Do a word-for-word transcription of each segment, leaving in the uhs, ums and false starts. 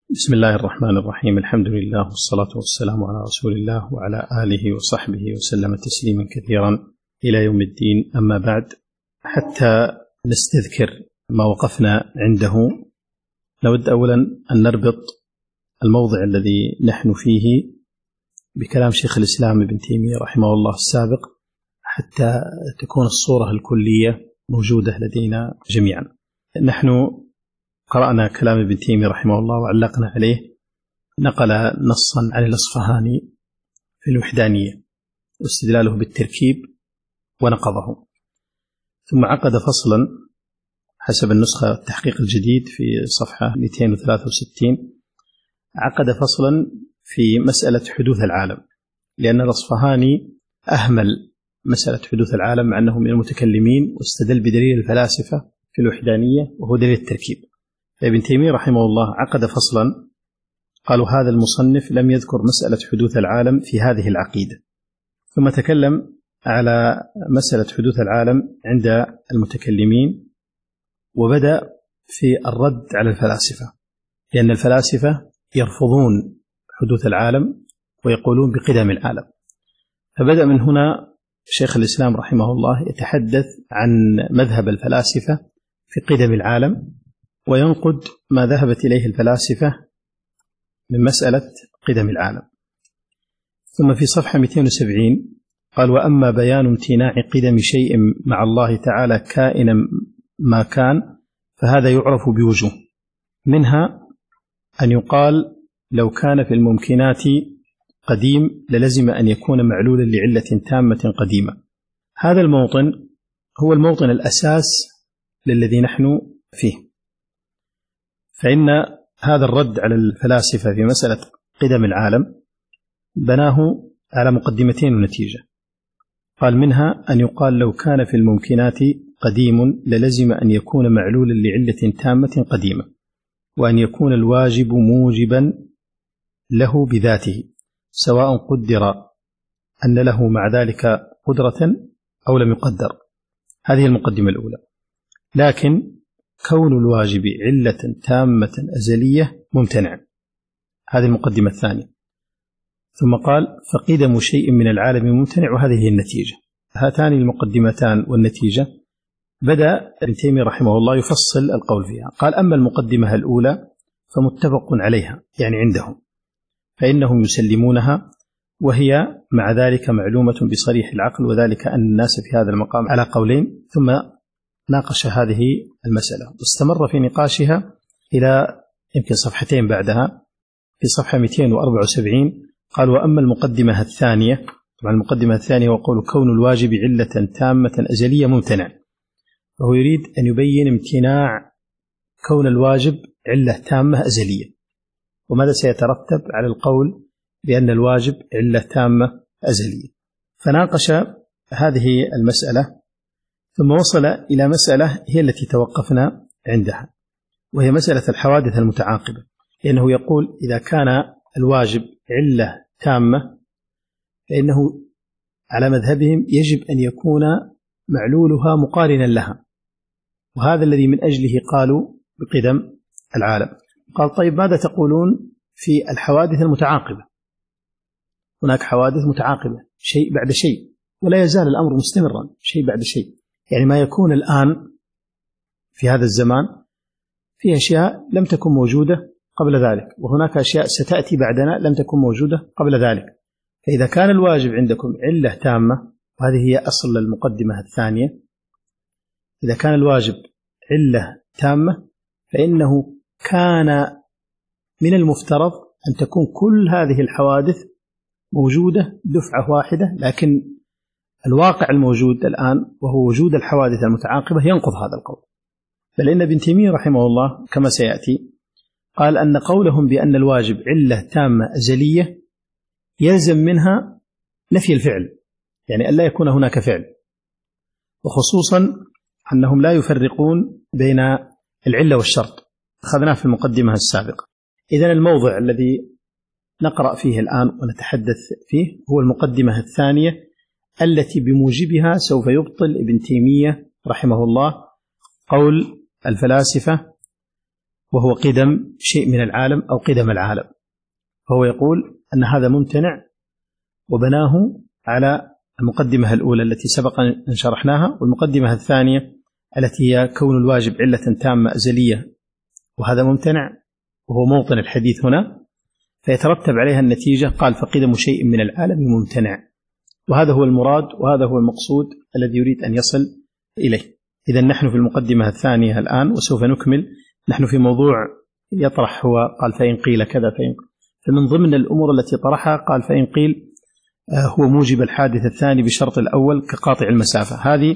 بسم الله الرحمن الرحيم. الحمد لله والصلاة والسلام على رسول الله وعلى آله وصحبه وسلم تسليما كثيرا إلى يوم الدين. أما بعد، حتى نستذكر ما وقفنا عنده نود أولا أن نربط الموضع الذي نحن فيه بكلام شيخ الإسلام ابن تيمية رحمه الله السابق، حتى تكون الصورة الكلية موجودة لدينا جميعا. نحن قرأنا كلام ابن تيمية رحمه الله وعلقنا عليه، نقل نصا عن الأصفهاني في الوحدانية واستدلاله بالتركيب ونقضه، ثم عقد فصلا حسب النسخة التحقيق الجديد في صفحة مئتين وثلاثة وستين، عقد فصلا في مسألة حدوث العالم، لأن الأصفهاني أهمل مسألة حدوث العالم مع أنه من المتكلمين، واستدل بدليل الفلاسفة في الوحدانية وهو دليل التركيب. ابن تيمية رحمه الله عقد فصلا قالوا هذا المصنف لم يذكر مسألة حدوث العالم في هذه العقيدة، ثم تكلم على مسألة حدوث العالم عند المتكلمين، وبدأ في الرد على الفلاسفة، لأن الفلاسفة يرفضون حدوث العالم ويقولون بقدم العالم. فبدأ من هنا شيخ الإسلام رحمه الله يتحدث عن مذهب الفلاسفة في قدم العالم، وينقد ما ذهبت إليه الفلاسفة من مسألة قدم العالم. ثم في صفحة مئتين وسبعين قال: وأما بيان امتناع قدم شيء مع الله تعالى كائنا ما كان فهذا يعرف بوجوه، منها أن يقال لو كان في الممكنات قديم للزم أن يكون معلولا لعلة تامة قديمة. هذا الموطن هو الموطن الأساس للذي نحن فيه، فإن هذا الرد على الفلاسفة في مسألة قدم العالم بناه على مقدمتين ونتيجة. قال: منها أن يقال لو كان في الممكنات قديم للزم أن يكون معلولا لعلة تامة قديمة، وأن يكون الواجب موجبا له بذاته، سواء قدر أن له مع ذلك قدرة أو لم يقدر. هذه المقدمة الأولى. لكن كون الواجب علة تامة أزلية ممتنع، هذه المقدمة الثانية. ثم قال: فقدم شيء من العالم ممتنع، وهذه هي النتيجة. هاتان المقدمتان والنتيجة بدأ ابن تيمية رحمه الله يفصل القول فيها. قال: أما المقدمة الأولى فمتفق عليها، يعني عندهم، فإنهم يسلمونها، وهي مع ذلك معلومة بصريح العقل، وذلك أن الناس في هذا المقام على قولين. ثم ناقش هذه المسألة واستمر في نقاشها إلى يمكن صفحتين بعدها، في صفحة مئتين وأربعة وسبعين قال: وأما المقدمة الثانية، طبعا المقدمة الثانية وقول كون الواجب علة تامة أزلية ممتنع، وهو يريد أن يبين امتناع كون الواجب علة تامة أزلية، وماذا سيترتب على القول بأن الواجب علة تامة أزلية. فناقش هذه المسألة، ثم وصل إلى مسألة هي التي توقفنا عندها، وهي مسألة الحوادث المتعاقبة، لأنه يقول إذا كان الواجب علة تامة فإنه على مذهبهم يجب أن يكون معلولها مقارنا لها، وهذا الذي من أجله قالوا بقدم العالم. قال: طيب ماذا تقولون في الحوادث المتعاقبة؟ هناك حوادث متعاقبة شيء بعد شيء، ولا يزال الأمر مستمرا شيء بعد شيء، يعني ما يكون الآن في هذا الزمان في أشياء لم تكن موجودة قبل ذلك، وهناك أشياء ستأتي بعدنا لم تكن موجودة قبل ذلك. فإذا كان الواجب عندكم علة تامة، وهذه هي أصل المقدمة الثانية، إذا كان الواجب علة تامة فإنه كان من المفترض أن تكون كل هذه الحوادث موجودة دفعة واحدة، لكن الواقع الموجود الآن وهو وجود الحوادث المتعاقبة ينقض هذا القول. بل إن ابن تيمية رحمه الله كما سيأتي قال أن قولهم بأن الواجب علة تامة أزلية يلزم منها نفي الفعل، يعني ألا يكون هناك فعل، وخصوصا أنهم لا يفرقون بين العلة والشرط، أخذناه في المقدمة السابقة. إذن الموضع الذي نقرأ فيه الآن ونتحدث فيه هو المقدمة الثانية التي بموجبها سوف يبطل ابن تيمية رحمه الله قول الفلاسفة وهو قدم شيء من العالم أو قدم العالم، فهو يقول أن هذا ممتنع، وبناه على المقدمة الأولى التي سبق أن شرحناها، والمقدمة الثانية التي هي كون الواجب علة تامة أزلية، وهذا ممتنع وهو موطن الحديث هنا، فيترتب عليها النتيجة. قال فقدم شيء من العالم ممتنع، وهذا هو المراد وهذا هو المقصود الذي يريد أن يصل إليه. إذن نحن في المقدمة الثانية الآن وسوف نكمل. نحن في موضوع يطرح هو قال فإن قيل كذا فإن، فمن ضمن الأمور التي طرحها قال فإن قيل هو موجب الحادث الثاني بشرط الأول كقاطع المسافة. هذه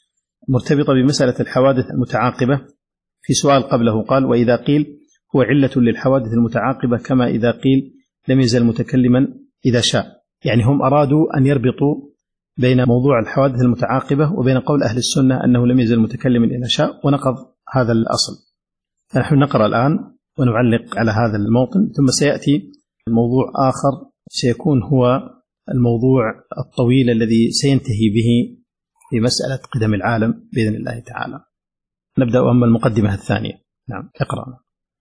مرتبطة بمسألة الحوادث المتعاقبة. في سؤال قبله قال وإذا قيل هو علة للحوادث المتعاقبة كما إذا قيل لم يزل متكلما إذا شاء. يعني هم أرادوا أن يربطوا بين موضوع الحوادث المتعاقبة وبين قول أهل السنة أنه لم يزل متكلما إذا شاء، ونقض هذا الأصل. فنحن نقرأ الآن ونعلق على هذا الموطن، ثم سيأتي الموضوع آخر سيكون هو الموضوع الطويل الذي سينتهي به في مسألة قدم العالم بإذن الله تعالى. نبدأ أما المقدمة الثانية. نعم اقرأ.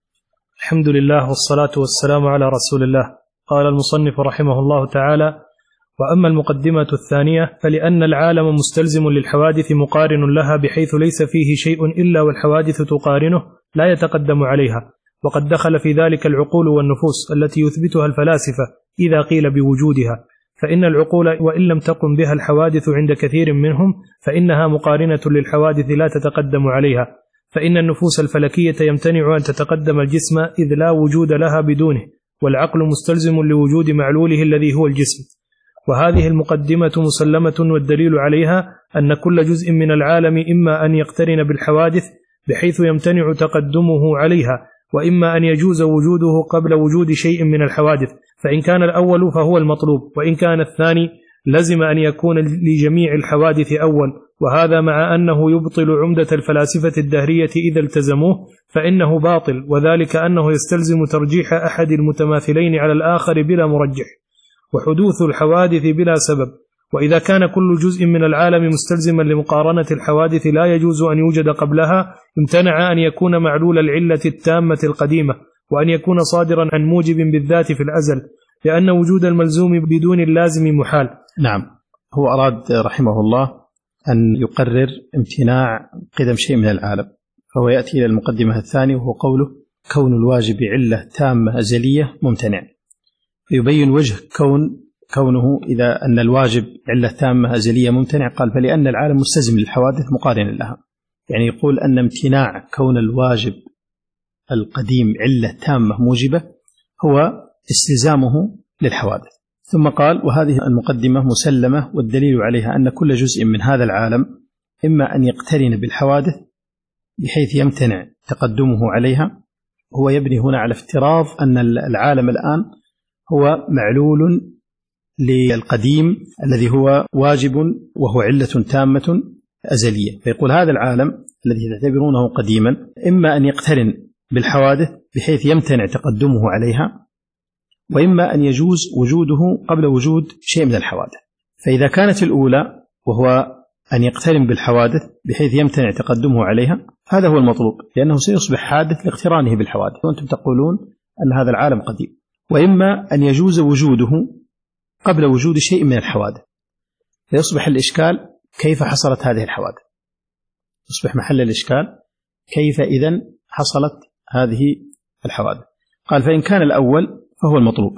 الحمد لله والصلاة والسلام على رسول الله. قال المصنف رحمه الله تعالى: وأما المقدمة الثانية فلأن العالم مستلزم للحوادث مقارن لها، بحيث ليس فيه شيء إلا والحوادث تقارنه لا يتقدم عليها، وقد دخل في ذلك العقول والنفوس التي يثبتها الفلاسفة إذا قيل بوجودها، فإن العقول وإن لم تقم بها الحوادث عند كثير منهم فإنها مقارنة للحوادث لا تتقدم عليها، فإن النفوس الفلكية يمتنع أن تتقدم الجسم إذ لا وجود لها بدونه، والعقل مستلزم لوجود معلوله الذي هو الجسم. وهذه المقدمة مسلمة، والدليل عليها أن كل جزء من العالم إما أن يقترن بالحوادث بحيث يمتنع تقدمه عليها، وإما أن يجوز وجوده قبل وجود شيء من الحوادث، فإن كان الأول فهو المطلوب، وإن كان الثاني لزم أن يكون لجميع الحوادث أول، وهذا مع أنه يبطل عمدة الفلاسفة الدهرية إذا التزموه، فإنه باطل، وذلك أنه يستلزم ترجيح أحد المتماثلين على الآخر بلا مرجح، وحدوث الحوادث بلا سبب. وإذا كان كل جزء من العالم مستلزما لمقارنة الحوادث لا يجوز أن يوجد قبلها، امتنع أن يكون معلول العلة التامة القديمة، وأن يكون صادرا عن موجب بالذات في الأزل، لأن وجود الملزوم بدون اللازم محال. نعم، هو أراد رحمه الله أن يقرر امتناع قدم شيء من العالم، فهو يأتي إلى المقدمة الثانية وهو قوله كون الواجب علة تامة أزلية ممتنع، فيبين وجه كون كونه إذا أن الواجب علة تامة أزلية ممتنع. قال فلأن العالم مستلزم للحوادث مقارن لها، يعني يقول أن امتناع كون الواجب القديم علة تامة موجبة هو استلزامه للحوادث. ثم قال وهذه المقدمة مسلمة، والدليل عليها أن كل جزء من هذا العالم إما أن يقترن بالحوادث بحيث يمتنع تقدمه عليها. هو يبني هنا على افتراض أن العالم الآن هو معلول للقديم الذي هو واجب وهو علة تامة أزلية، فيقول هذا العالم الذي تعتبرونه قديما إما أن يقترن بالحوادث بحيث يمتنع تقدمه عليها، وإما أن يجوز وجوده قبل وجود شيء من الحوادث. فإذا كانت الأولى وهو أن يقترن بالحوادث بحيث يمتنع تقدمه عليها، هذا هو المطلوب، لأنه سيصبح حادث لاقترانه بالحوادث، وأنتم تقولون أن هذا العالم قديم. وإما أن يجوز وجوده قبل وجود شيء من الحوادث، فيصبح الإشكال كيف حصلت هذه الحوادث، يصبح محل الإشكال كيف إذن حصلت هذه الحوادث. قال فإن كان الأول فهو المطلوب،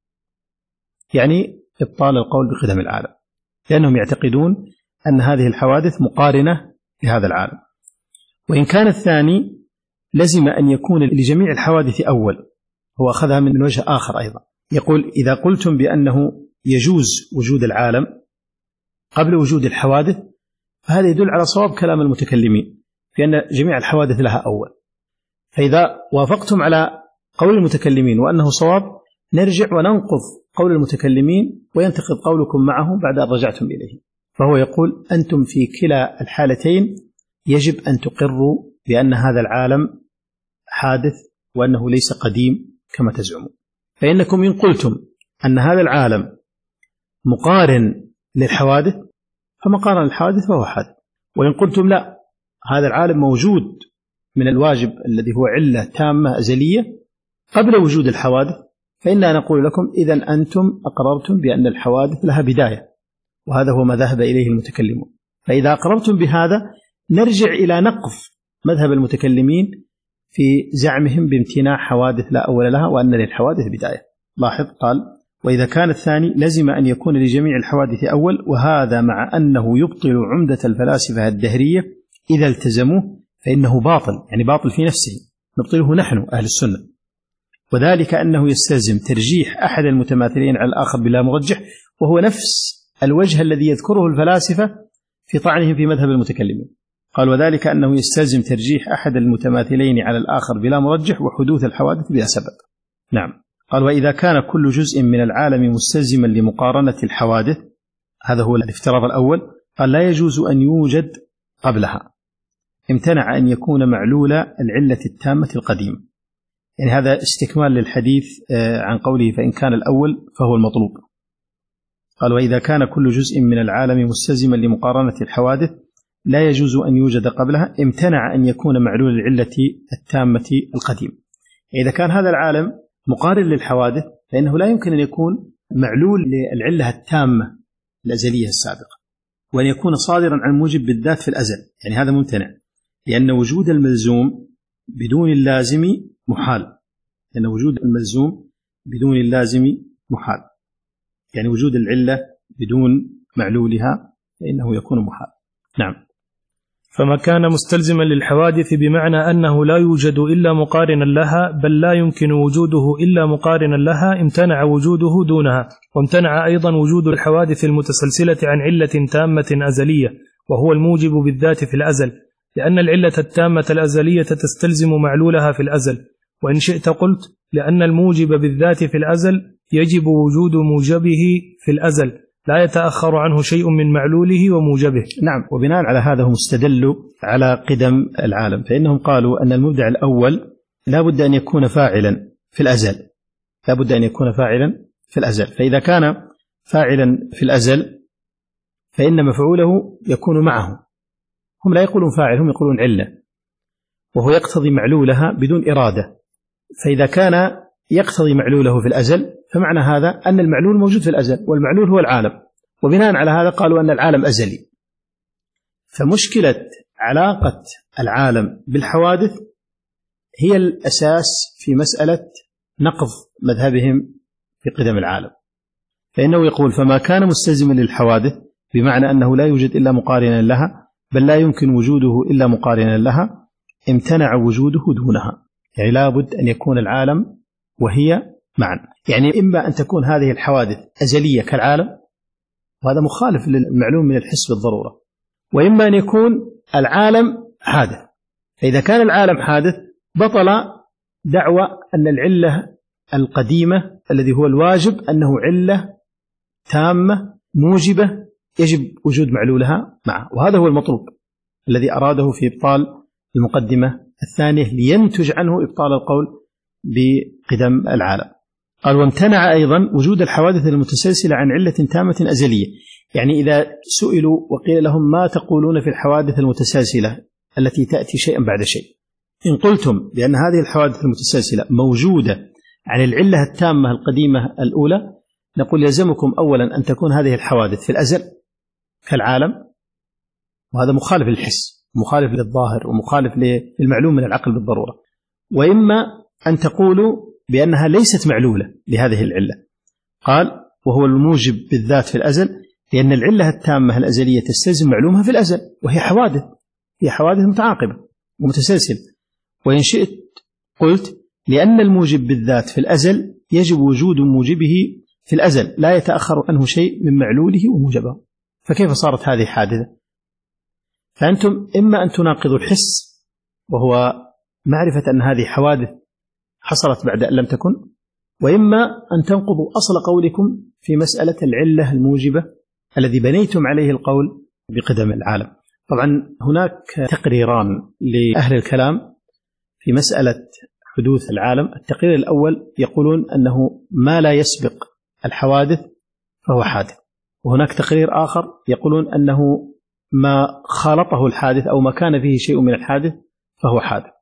يعني إبطال القول بقدم العالم، لأنهم يعتقدون أن هذه الحوادث مقارنة لهذا العالم. وإن كان الثاني لزم أن يكون لجميع الحوادث أول، هو أخذها من وجه آخر أيضا، يقول إذا قلتم بأنه يجوز وجود العالم قبل وجود الحوادث، فهذا يدل على صواب كلام المتكلمين في أن جميع الحوادث لها أول. فإذا وافقتم على قول المتكلمين وأنه صواب، نرجع وننقض قول المتكلمين وينتقض قولكم معه بعد أن رجعتم إليه. فهو يقول أنتم في كلا الحالتين يجب أن تقروا بأن هذا العالم حادث وأنه ليس قديم كما تزعمون. فإنكم إن قلتم أن هذا العالم مقارن للحوادث فمقارن الحوادث فهو حادث، وإن قلتم لا هذا العالم موجود من الواجب الذي هو علة تامة أزلية قبل وجود الحوادث، فإننا نقول لكم إذن أنتم أقررتم بأن الحوادث لها بداية، وهذا هو ما ذهب إليه المتكلمون. فإذا أقررتم بهذا نرجع إلى نقض مذهب المتكلمين في زعمهم بامتناع حوادث لا أول لها وأن للحوادث بداية. لاحظ قال وإذا كان الثاني لزم أن يكون لجميع الحوادث أول، وهذا مع أنه يبطل عمدة الفلاسفة الدهرية إذا التزموه فإنه باطل، يعني باطل في نفسه، نبطله نحن أهل السنة، وذلك أنه يستلزم ترجيح أحد المتماثلين على الآخر بلا مرجح، وهو نفس الوجه الذي يذكره الفلاسفة في طعنهم في مذهب المتكلمين. قال وذلك أنه يستلزم ترجيح أحد المتماثلين على الآخر بلا مرجح وحدوث الحوادث بلا سبب. نعم. قال وإذا كان كل جزء من العالم مستلزما لمقارنة الحوادث، هذا هو الافتراض الأول، قال لا يجوز أن يوجد قبلها، امتنع أن يكون معلول العلة التامة القديمة. يعني هذا استكمال للحديث عن قوله فإن كان الأول فهو المطلوب. قال وإذا كان كل جزء من العالم مستلزما لمقارنة الحوادث لا يجوز أن يوجد قبلها، امتنع أن يكون معلول العلة التامة القديمة. إذا كان هذا العالم مقارن للحوادث فإنه لا يمكن أن يكون معلول للعلة التامة الأزلية السابقة، وأن يكون صادرا عن موجب بالذات في الأزل، يعني هذا ممتنع، لأن وجود الملزوم بدون اللازم محال، لأن وجود الملزوم بدون اللازم محال، يعني وجود العلة بدون معلولها فإنه يكون محال. نعم. فما كان مستلزما للحوادث بمعنى أنه لا يوجد إلا مقارنا لها، بل لا يمكن وجوده إلا مقارنا لها، امتنع وجوده دونها. وامتنع أيضا وجود الحوادث المتسلسلة عن علة تامة أزلية، وهو الموجب بالذات في الأزل، لأن العلة التامة الأزلية تستلزم معلولها في الأزل. وإن شئت قلت لأن الموجب بالذات في الأزل يجب وجود موجبه في الأزل، لا يتأخر عنه شيء من معلوله وموجبه. نعم. وبناء على هذا هم استدلوا على قدم العالم، فإنهم قالوا أن المبدع الأول لا بد أن يكون فاعلا في الأزل، لا بد أن يكون فاعلا في الأزل، فإذا كان فاعلا في الأزل فإن مفعوله يكون معه. هم لا يقولون فاعل، هم يقولون علة، وهو يقتضي معلولها بدون إرادة. فإذا كان يقتضي معلوله في الأزل فمعنى هذا أن المعلول موجود في الأزل، والمعلول هو العالم، وبناء على هذا قالوا أن العالم أزلي. فمشكلة علاقة العالم بالحوادث هي الأساس في مسألة نقض مذهبهم في قدم العالم، فإنه يقول فما كان مستلزما للحوادث بمعنى أنه لا يوجد إلا مقارنا لها، بل لا يمكن وجوده إلا مقارنا لها، امتنع وجوده دونها. يعني لا بد أن يكون العالم وهي معا، يعني إما أن تكون هذه الحوادث أزلية كالعالم، وهذا مخالف للمعلوم من الحس بالضرورة، وإما أن يكون العالم حادث. فإذا كان العالم حادث بطل دعوى أن العلة القديمة الذي هو الواجب أنه علة تامة موجبة يجب وجود معلولها معه، وهذا هو المطلوب الذي أراده في إبطال المقدمة الثانية لينتج عنه إبطال القول بقدم العالم. قال وامتنع أيضا وجود الحوادث المتسلسلة عن علة تامة أزلية. يعني إذا سئلوا وقيل لهم ما تقولون في الحوادث المتسلسلة التي تأتي شيئا بعد شيء، إن قلتم بأن هذه الحوادث المتسلسلة موجودة عن العلة التامة القديمة الأولى، نقول يلزمكم أولا أن تكون هذه الحوادث في الأزل كالعالم، وهذا مخالف للحس، مخالف للظاهر، ومخالف للمعلوم من العقل بالضرورة. وإما أن تقولوا بأنها ليست معلولة لهذه العلة، قال وهو الموجب بالذات في الأزل، لأن العلة التامة الأزلية تستلزم معلومها في الأزل، وهي حوادث، هي حوادث متعاقبة ومتسلسلة. وإن شئت قلت لأن الموجب بالذات في الأزل يجب وجود موجبه في الأزل، لا يتأخر عنه شيء من معلوله وموجبه. فكيف صارت هذه حادثة؟ فأنتم إما أن تناقضوا الحس، وهو معرفة أن هذه حوادث حصلت بعد أن لم تكن، وإما أن تنقضوا أصل قولكم في مسألة العلة الموجبة الذي بنيتم عليه القول بقدم العالم. طبعا هناك تقريران لأهل الكلام في مسألة حدوث العالم. التقرير الأول يقولون أنه ما لا يسبق الحوادث فهو حادث، وهناك تقرير آخر يقولون أنه ما خالطه الحادث أو ما كان فيه شيء من الحادث فهو حادث.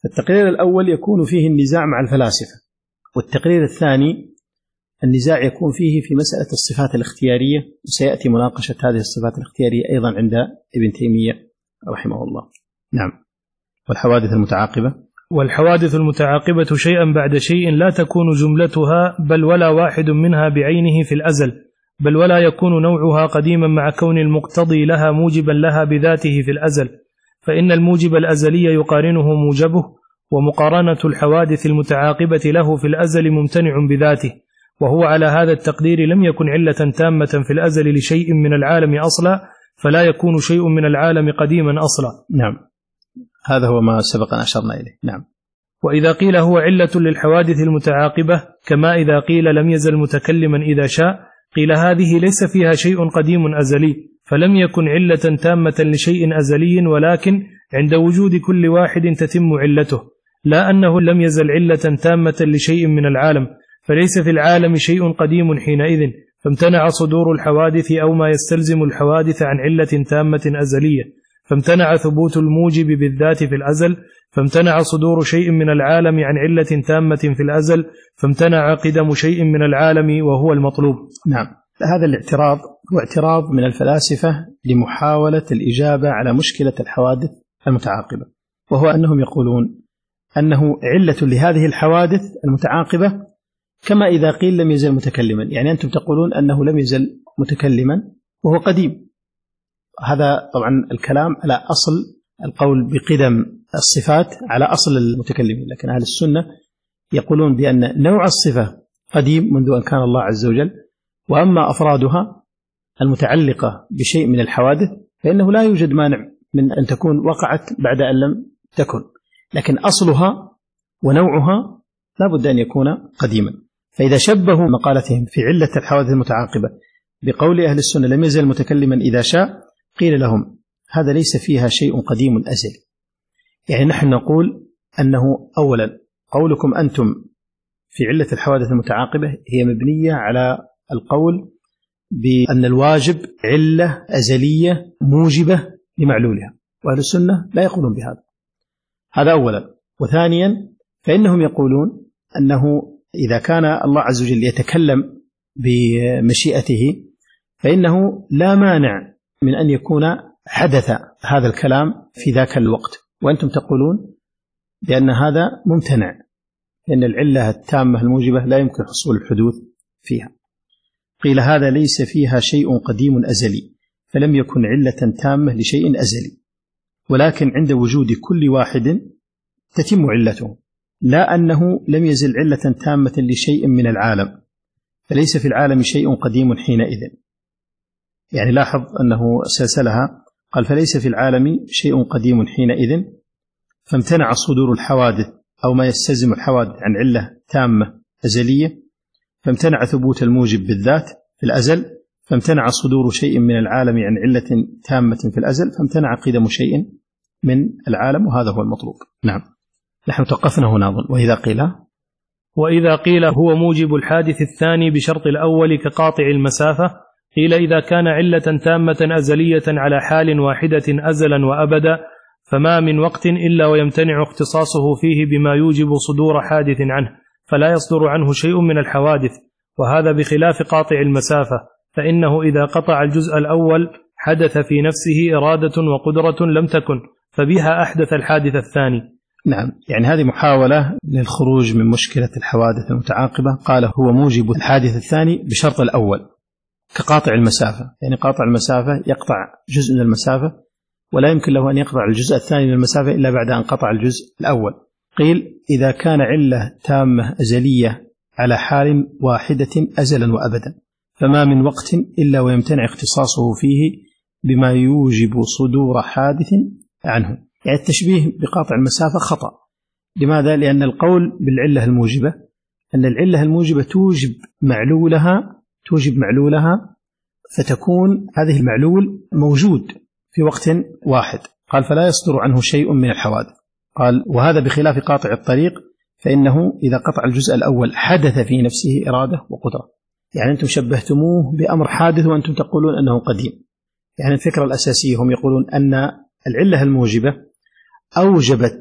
فالتقرير الأول يكون فيه النزاع مع الفلاسفة، والتقرير الثاني النزاع يكون فيه في مسألة الصفات الاختيارية، وسيأتي مناقشة هذه الصفات الاختيارية أيضا عند ابن تيمية رحمه الله. نعم. والحوادث المتعاقبة والحوادث المتعاقبة شيئا بعد شيء لا تكون جملتها بل ولا واحد منها بعينه في الأزل، بل ولا يكون نوعها قديما مع كون المقتضي لها موجبا لها بذاته في الأزل، فإن الموجب الأزلي يقارنه موجبه، ومقارنة الحوادث المتعاقبة له في الأزل ممتنع بذاته، وهو على هذا التقدير لم يكن علة تامة في الأزل لشيء من العالم أصلا، فلا يكون شيء من العالم قديما أصلا. نعم، هذا هو ما سبق أن أشرنا إليه. نعم. وإذا قيل هو علة للحوادث المتعاقبة كما إذا قيل لم يزل متكلما إذا شاء، قيل هذه ليس فيها شيء قديم أزلي، فلم يكن علة تامة لشيء أزلي، ولكن عند وجود كل واحد تتم علته، لا أنه لم يزل علة تامة لشيء من العالم، فليس في العالم شيء قديم حينئذ، فامتنع صدور الحوادث أو ما يستلزم الحوادث عن علة تامة أزلية، فامتنع ثبوت الموجب بالذات في الأزل، فامتنع صدور شيء من العالم عن علة تامة في الأزل، فامتنع قدم شيء من العالم وهو المطلوب. نعم. هذا الاعتراض هو اعتراض من الفلاسفة لمحاولة الإجابة على مشكلة الحوادث المتعاقبة، وهو أنهم يقولون أنه علة لهذه الحوادث المتعاقبة كما إذا قيل لم يزل متكلما، يعني أنتم تقولون أنه لم يزل متكلما وهو قديم. هذا طبعا الكلام على أصل القول بقدم الصفات على أصل المتكلمين، لكن أهل السنة يقولون بأن نوع الصفة قديم منذ أن كان الله عز وجل، وأما أفرادها المتعلقة بشيء من الحوادث فإنه لا يوجد مانع من أن تكون وقعت بعد أن لم تكن، لكن أصلها ونوعها لا بد أن يكون قديما. فإذا شبهوا مقالتهم في علة الحوادث المتعاقبة بقول أهل السنة لم يزل متكلما إذا شاء، قيل لهم هذا ليس فيها شيء قديم أزلي. يعني نحن نقول أنه أولا قولكم أنتم في علة الحوادث المتعاقبة هي مبنية على القول بأن الواجب علة أزلية موجبة لمعلولها، وأهل السنة لا يقولون بهذا. هذا أولا. وثانيا فإنهم يقولون أنه إذا كان الله عز وجل يتكلم بمشيئته فإنه لا مانع من أن يكون حدث هذا الكلام في ذاك الوقت، وأنتم تقولون بأن هذا ممتنع، لأن العلة التامة الموجبة لا يمكن حصول الحدوث فيها. قيل هذا ليس فيها شيء قديم أزلي، فلم يكن علة تامة لشيء أزلي، ولكن عند وجود كل واحد تتم علته، لا أنه لم يزل علة تامة لشيء من العالم، فليس في العالم شيء قديم حينئذ. يعني لاحظ أنه سلسلها، قال فليس في العالم شيء قديم حينئذ، فامتنع صدور الحوادث أو ما يستلزم الحوادث عن علة تامة أزلية، فامتنع ثبوت الموجب بالذات في الأزل، فامتنع صدور شيء من العالم عن علة تامة في الأزل، فامتنع قدم شيء من العالم، وهذا هو المطلوب. نعم، نحن توقفنا هنا أظن. وإذا قيل وإذا قيل هو موجب الحادث الثاني بشرط الأول كقاطع المسافة، قيل إذا كان علة تامة أزلية على حال واحدة أزلا وأبدا، فما من وقت إلا ويمتنع اختصاصه فيه بما يوجب صدور حادث عنه، فلا يصدر عنه شيء من الحوادث، وهذا بخلاف قاطع المسافة، فإنه إذا قطع الجزء الأول حدث في نفسه إرادة وقدرة لم تكن، فبها أحدث الحادث الثاني. نعم، يعني هذه محاولة للخروج من مشكلة الحوادث المتعاقبة. قال هو موجب الحادث الثاني بشرط الأول كقاطع المسافة، يعني قاطع المسافة يقطع جزء من المسافة، ولا يمكن له أن يقطع الجزء الثاني من المسافة إلا بعد أن قطع الجزء الأول. قيل إذا كان علة تامة أزلية على حال واحدة أزلا وأبدا، فما من وقت إلا ويمتنع اختصاصه فيه بما يوجب صدور حادث عنه. يعني التشبيه بقاطع المسافة خطأ. لماذا؟ لأن القول بالعلة الموجبة أن العلة الموجبة توجب معلولها توجب معلولها فتكون هذه المعلول موجود في وقت واحد. قال فلا يصدر عنه شيء من الحوادث. قال وهذا بخلاف قاطع الطريق، فإنه إذا قطع الجزء الأول حدث في نفسه إرادة وقدرة. يعني أنتم شبهتموه بأمر حادث وأنتم تقولون أنه قديم. يعني الفكرة الأساسية هم يقولون أن العلة الموجبة أوجبت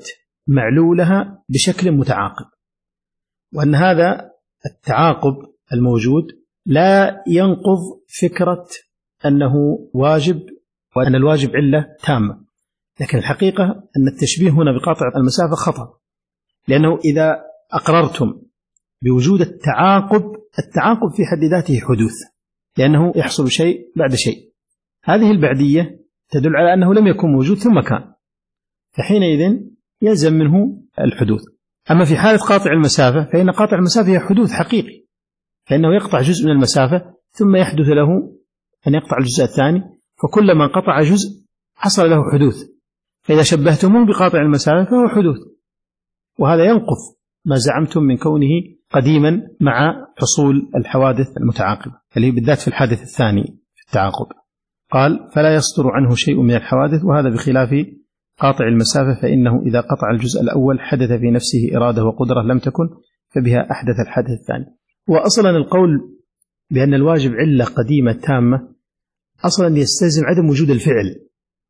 معلولها بشكل متعاقب، وأن هذا التعاقب الموجود لا ينقض فكرة أنه واجب وأن الواجب علة تامة. لكن الحقيقة أن التشبيه هنا بقاطع المسافة خطأ، لأنه إذا أقررتم بوجود التعاقب، التعاقب في حد ذاته حدوث، لأنه يحصل شيء بعد شيء. هذه البعدية تدل على أنه لم يكن موجود ثم كان، فحينئذ يلزم منه الحدوث. أما في حالة قاطع المسافة فإن قاطع المسافة هي حدوث حقيقي، فإنه يقطع جزء من المسافة ثم يحدث له أن يقطع الجزء الثاني، فكلما قطع جزء حصل له حدوث. فإذا شبهتموه بقاطع المسافة فهو حدوث، وهذا ينقض ما زعمتم من كونه قديما مع حصول الحوادث المتعاقبة، اللي بالذات في الحادث الثاني في التعاقب. قال: فلا يصدر عنه شيء من الحوادث، وهذا بخلاف قاطع المسافة، فإنه إذا قطع الجزء الأول حدث في نفسه إرادة وقدرة لم تكن، فبها أحدث الحدث الثاني. وأصلا القول بأن الواجب علة قديمة تامة أصلا يستلزم عدم وجود الفعل.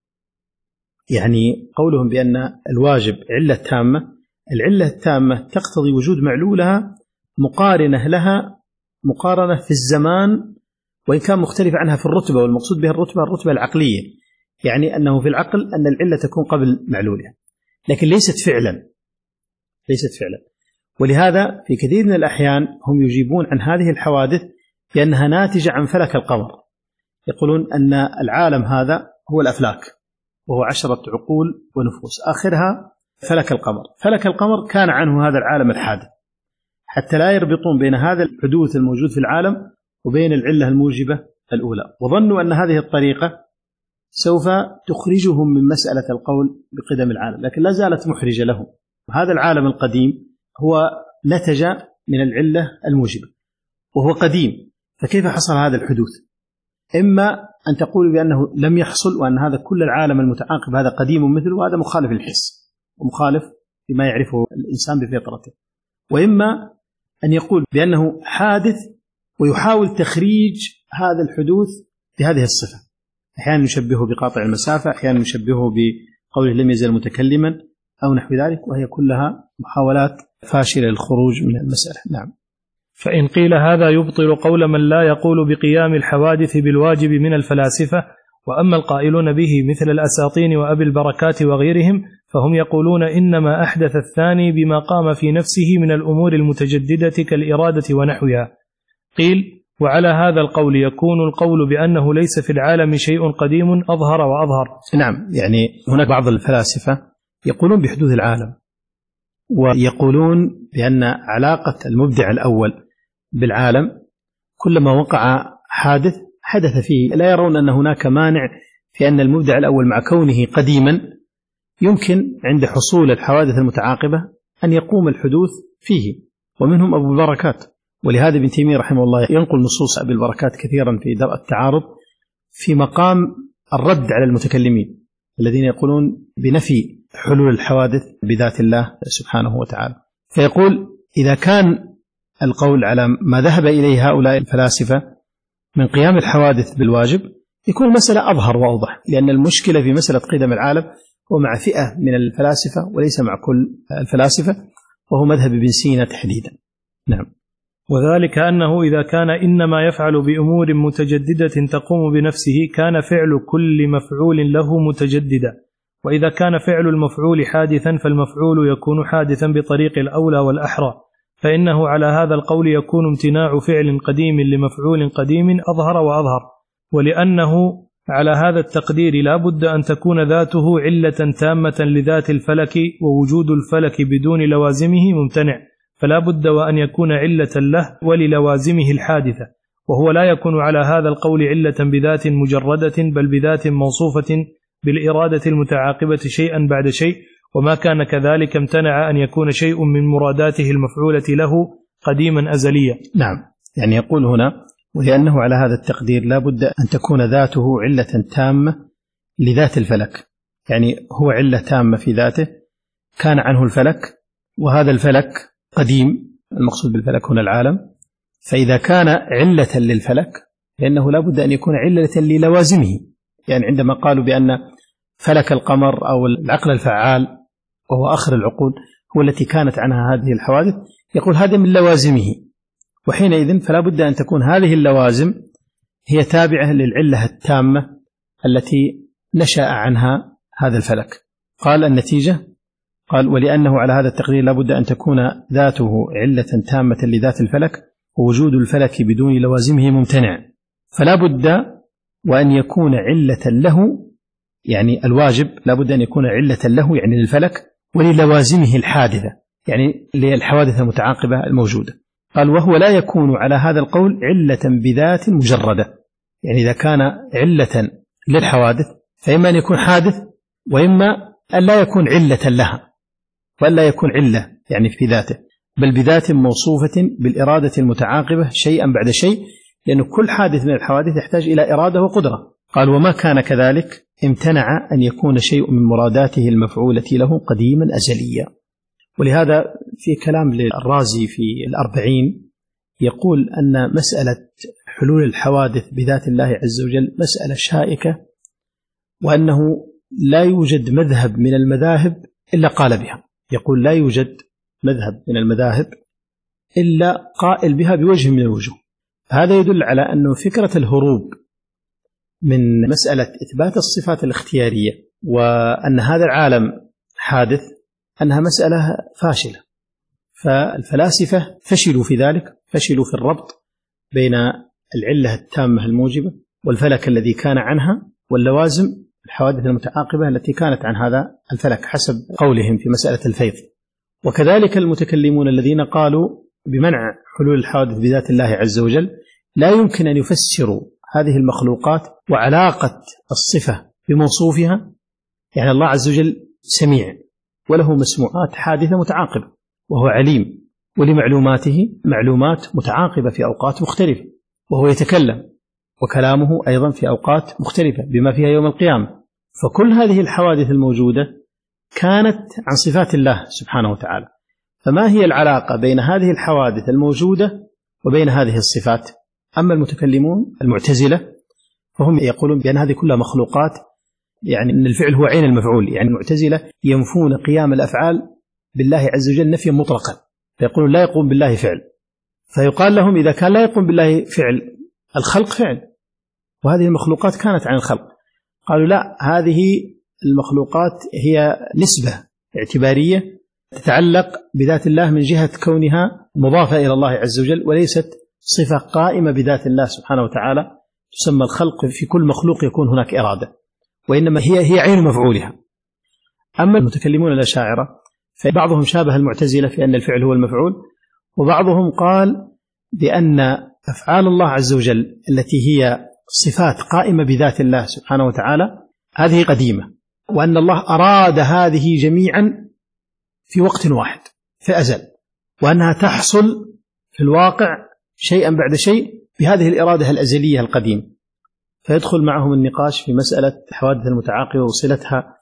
يعني قولهم بأن الواجب علة تامة، العلة التامة تقتضي وجود معلولها مقارنة لها، مقارنة في الزمان، وإن كان مختلف عنها في الرتبة، والمقصود بها الرتبة الرتبة العقلية، يعني أنه في العقل أن العلة تكون قبل معلولها، لكن ليست فعلا ليست فعلا ولهذا في كثير من الأحيان هم يجيبون عن هذه الحوادث بأنها ناتجة عن فلك القمر. يقولون أن العالم هذا هو الأفلاك، وهو عشرة عقول ونفوس، آخرها فلك القمر. فلك القمر كان عنه هذا العالم الحادث، حتى لا يربطون بين هذا الحدوث الموجود في العالم وبين العلة الموجبة الأولى، وظنوا أن هذه الطريقة سوف تخرجهم من مسألة القول بقدم العالم، لكن لا زالت محرجة لهم. وهذا العالم القديم هو نتج من العلة الموجبة وهو قديم، فكيف حصل هذا الحدوث؟ إما أن تقول بأنه لم يحصل، وأن هذا كل العالم المتعاقب هذا قديم مثله، وهذا مخالف للحس ومخالف لما يعرفه الإنسان بفطرته، وإما أن يقول بأنه حادث ويحاول تخريج هذا الحدوث بهذه الصفة. أحيانا يشبهه بقاطع المسافة، أحيانا يشبهه بقوله لم يزل متكلما أو نحو ذلك، وهي كلها محاولات فاشلة للخروج من المسألة. نعم. فإن قيل هذا يبطل قول من لا يقول بقيام الحوادث بالواجب من الفلاسفة، وأما القائلون به مثل الأساطين وأبي البركات وغيرهم فهم يقولون إنما أحدث الثاني بما قام في نفسه من الأمور المتجددة كالإرادة ونحوها. قيل: وعلى هذا القول يكون القول بأنه ليس في العالم شيء قديم أظهر وأظهر. نعم، يعني هناك بعض الفلاسفة يقولون بحدوث العالم، ويقولون بأن علاقة المبدع الأول بالعالم كلما وقع حادث حدث فيه، لا يرون أن هناك مانع في أن المبدع الأول مع كونه قديما يمكن عند حصول الحوادث المتعاقبة أن يقوم الحدوث فيه، ومنهم أبو البركات. ولهذا ابن تيمية رحمه الله ينقل نصوص أبي البركات كثيرا في درء التعارض في مقام الرد على المتكلمين الذين يقولون بنفي حلول الحوادث بذات الله سبحانه وتعالى. فيقول: إذا كان القول على ما ذهب إليه هؤلاء الفلاسفة من قيام الحوادث بالواجب يكون المسألة أظهر وأوضح، لأن المشكلة في مسألة قدم العالم هو مع فئة من الفلاسفة وليس مع كل الفلاسفة، وهو مذهب ابن سينا تحديدا. نعم. وذلك أنه إذا كان إنما يفعل بأمور متجددة تقوم بنفسه كان فعل كل مفعول له متجددا، وإذا كان فعل المفعول حادثا فالمفعول يكون حادثا بطريق الأولى والأحرى، فإنه على هذا القول يكون امتناع فعل قديم لمفعول قديم أظهر وأظهر. ولأنه على هذا التقدير لا بد أن تكون ذاته علة تامة لذات الفلك، ووجود الفلك بدون لوازمه ممتنع، فلا بد وأن يكون علة له وللوازمه الحادثة، وهو لا يكون على هذا القول علة بذات مجردة، بل بذات موصوفة بالإرادة المتعاقبة شيئا بعد شيء، وما كان كذلك امتنع أن يكون شيء من مراداته المفعولة له قديما أزليا. نعم، يعني يقول هنا: ولأنه على هذا التقدير لا بد أن تكون ذاته علة تامة لذات الفلك، يعني هو علة تامة في ذاته كان عنه الفلك، وهذا الفلك قديم، المقصود بالفلك هنا العالم، فإذا كان علة للفلك فإنه لا بد أن يكون علة للوازمه. يعني عندما قالوا بأن فلك القمر أو العقل الفعال وهو آخر العقول هو التي كانت عنها هذه الحوادث، يقول هذا من لوازمه، وحينئذ فلا بد أن تكون هذه اللوازم هي تابعة للعلة التامة التي نشأ عنها هذا الفلك. قال النتيجة، قال ولأنه على هذا التقدير لا بد أن تكون ذاته علة تامة لذات الفلك، ووجود الفلك بدون لوازمه ممتنع، فلا بد وأن يكون علة له، يعني الواجب لا بد أن يكون علة له يعني للفلك وللوازمه الحادثة يعني للحوادث المتعاقبة الموجودة. قال وهو لا يكون على هذا القول علة بذات مجردة، يعني إذا كان علة للحوادث فإما أن يكون حادث وإما أن لا يكون علة لها، وألا يكون علة يعني في ذاته، بل بذات موصوفة بالإرادة المتعاقبة شيئا بعد شيء، لأن كل حادث من الحوادث يحتاج إلى إرادة وقدرة. قال وما كان كذلك امتنع أن يكون شيء من مراداته المفعولة له قديما أزليا. ولهذا في كلام للرازي في الأربعين يقول أن مسألة حلول الحوادث بذات الله عز وجل مسألة شائكة، وأنه لا يوجد مذهب من المذاهب إلا قال بها. يقول لا يوجد مذهب من المذاهب إلا قائل بها بوجه من الوجوه. هذا يدل على أنه فكرة الهروب من مسألة إثبات الصفات الاختيارية وأن هذا العالم حادث أنها مسألة فاشلة، فالفلاسفة فشلوا في ذلك، فشلوا في الربط بين العلة التامة الموجبة والفلك الذي كان عنها واللوازم الحوادث المتعاقبة التي كانت عن هذا الفلك حسب قولهم في مسألة الفيض. وكذلك المتكلمون الذين قالوا بمنع حلول الحوادث بذات الله عز وجل لا يمكن أن يفسروا هذه المخلوقات وعلاقة الصفة بموصوفها، يعني الله عز وجل سميع وله مسموعات حادثة متعاقبة، وهو عليم ولمعلوماته معلومات متعاقبة في أوقات مختلفة، وهو يتكلم وكلامه أيضا في أوقات مختلفة بما فيها يوم القيامة. فكل هذه الحوادث الموجودة كانت عن صفات الله سبحانه وتعالى، فما هي العلاقة بين هذه الحوادث الموجودة وبين هذه الصفات؟ أما المتكلمون المعتزلة فهم يقولون بأن هذه كلها مخلوقات، يعني أن الفعل هو عين المفعول، يعني المعتزلة ينفون قيام الأفعال بالله عز وجل نفيا مطلقا، فيقولون لا يقوم بالله فعل، فيقال لهم إذا كان لا يقوم بالله فعل الخلق فعل، وهذه المخلوقات كانت عن الخلق. قالوا لا، هذه المخلوقات هي نسبة اعتبارية تتعلق بذات الله من جهة كونها مضافة إلى الله عز وجل، وليست صفة قائمة بذات الله سبحانه وتعالى تسمى الخلق. في كل مخلوق يكون هناك إرادة، وإنما هي هي عين مفعولها. أما المتكلمون الأشاعرة فبعضهم شابه المعتزلة في أن الفعل هو المفعول، وبعضهم قال بأن أفعال الله عز وجل التي هي صفات قائمة بذات الله سبحانه وتعالى هذه قديمة، وأن الله أراد هذه جميعا في وقت واحد في أزل، وأنها تحصل في الواقع شيئا بعد شيء بهذه الإرادة الأزلية القديمة. فيدخل معهم النقاش في مسألة الحوادث المتعاقبة وصلتها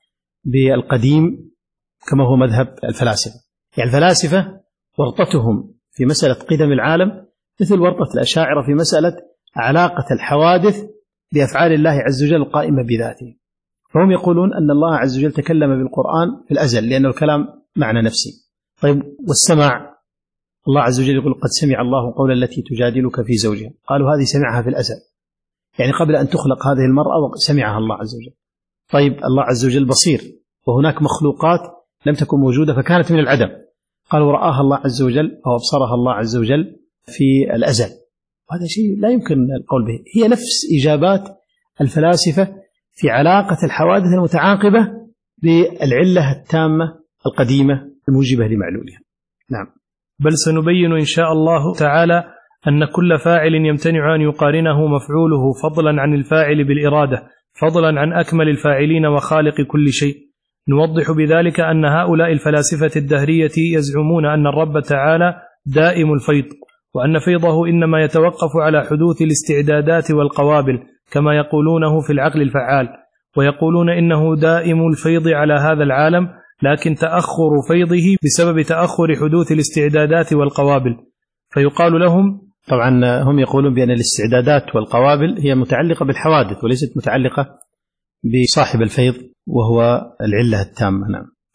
بالقديم كما هو مذهب الفلاسفة. يعني الفلاسفة ورطتهم في مسألة قدم العالم مثل ورطة الأشاعرة في مسألة علاقة الحوادث بأفعال الله عز وجل القائمة بذاته. فهم يقولون أن الله عز وجل تكلم بالقرآن في الأزل لأن الكلام معنى نفسي. طيب والسماع، الله عز وجل يقول قد سمع الله قول التي تجادلك في زوجها، قالوا هذه سمعها في الأزل، يعني قبل أن تخلق هذه المرأة سمعها الله عز وجل. طيب الله عز وجل بصير، وهناك مخلوقات لم تكن موجودة فكانت من العدم، قالوا رآها الله عز وجل أو أبصرها الله عز وجل في الأزل، وهذا شيء لا يمكن القول به. هي نفس إجابات الفلاسفة في علاقة الحوادث المتعاقبة بالعلة التامة القديمة الموجبة لمعلولها. نعم. بل سنبين إن شاء الله تعالى أن كل فاعل يمتنع أن يقارنه مفعوله فضلا عن الفاعل بالإرادة، فضلا عن أكمل الفاعلين وخالق كل شيء. نوضح بذلك أن هؤلاء الفلاسفة الدهرية يزعمون أن الرب تعالى دائم الفيض، وأن فيضه إنما يتوقف على حدوث الاستعدادات والقوابل كما يقولونه في العقل الفعال، ويقولون إنه دائم الفيض على هذا العالم، لكن تأخر فيضه بسبب تأخر حدوث الاستعدادات والقوابل. فيقال لهم، طبعا هم يقولون بأن الاستعدادات والقوابل هي متعلقة بالحوادث وليست متعلقة بصاحب الفيض وهو العلة التامة. نعم.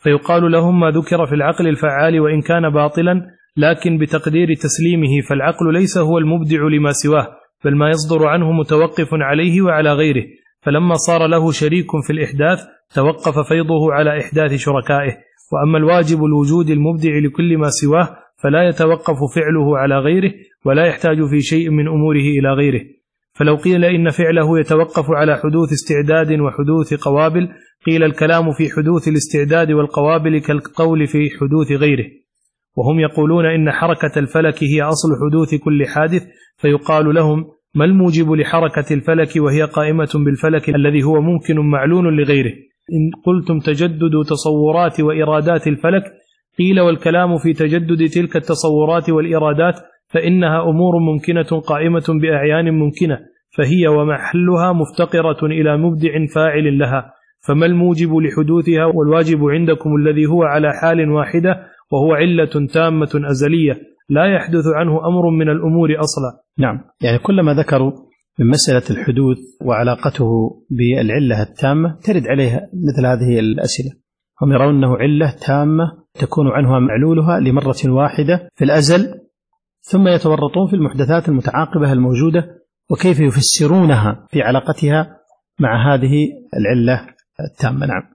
فيقال لهم ما ذكر في العقل الفعال وإن كان باطلا لكن بتقدير تسليمه، فالعقل ليس هو المبدع لما سواه، بل ما يصدر عنه متوقف عليه وعلى غيره، فلما صار له شريك في الإحداث توقف فيضه على إحداث شركائه. وأما الواجب الوجود المبدع لكل ما سواه فلا يتوقف فعله على غيره ولا يحتاج في شيء من أموره إلى غيره. فلو قيل إن فعله يتوقف على حدوث استعداد وحدوث قوابل، قيل الكلام في حدوث الاستعداد والقوابل كالقول في حدوث غيره. وهم يقولون إن حركة الفلك هي أصل حدوث كل حادث، فيقال لهم ما الموجب لحركة الفلك وهي قائمة بالفلك الذي هو ممكن معلول لغيره؟ إن قلتم تجدد تصورات وإرادات الفلك، قيل والكلام في تجدد تلك التصورات والإرادات فإنها أمور ممكنة قائمة بأعيان ممكنة، فهي ومحلها مفتقرة إلى مبدع فاعل لها، فما الموجب لحدوثها؟ والواجب عندكم الذي هو على حال واحدة وهو علة تامة أزلية لا يحدث عنه أمر من الأمور أصلا. نعم، يعني كلما ذكروا من مسألة الحدوث وعلاقته بالعلة التامة ترد عليها مثل هذه الأسئلة. هم يرون أنه علة تامة تكون عنها معلولها لمرة واحدة في الأزل، ثم يتورطون في المحدثات المتعاقبة الموجودة وكيف يفسرونها في علاقتها مع هذه العلة التامة. نعم.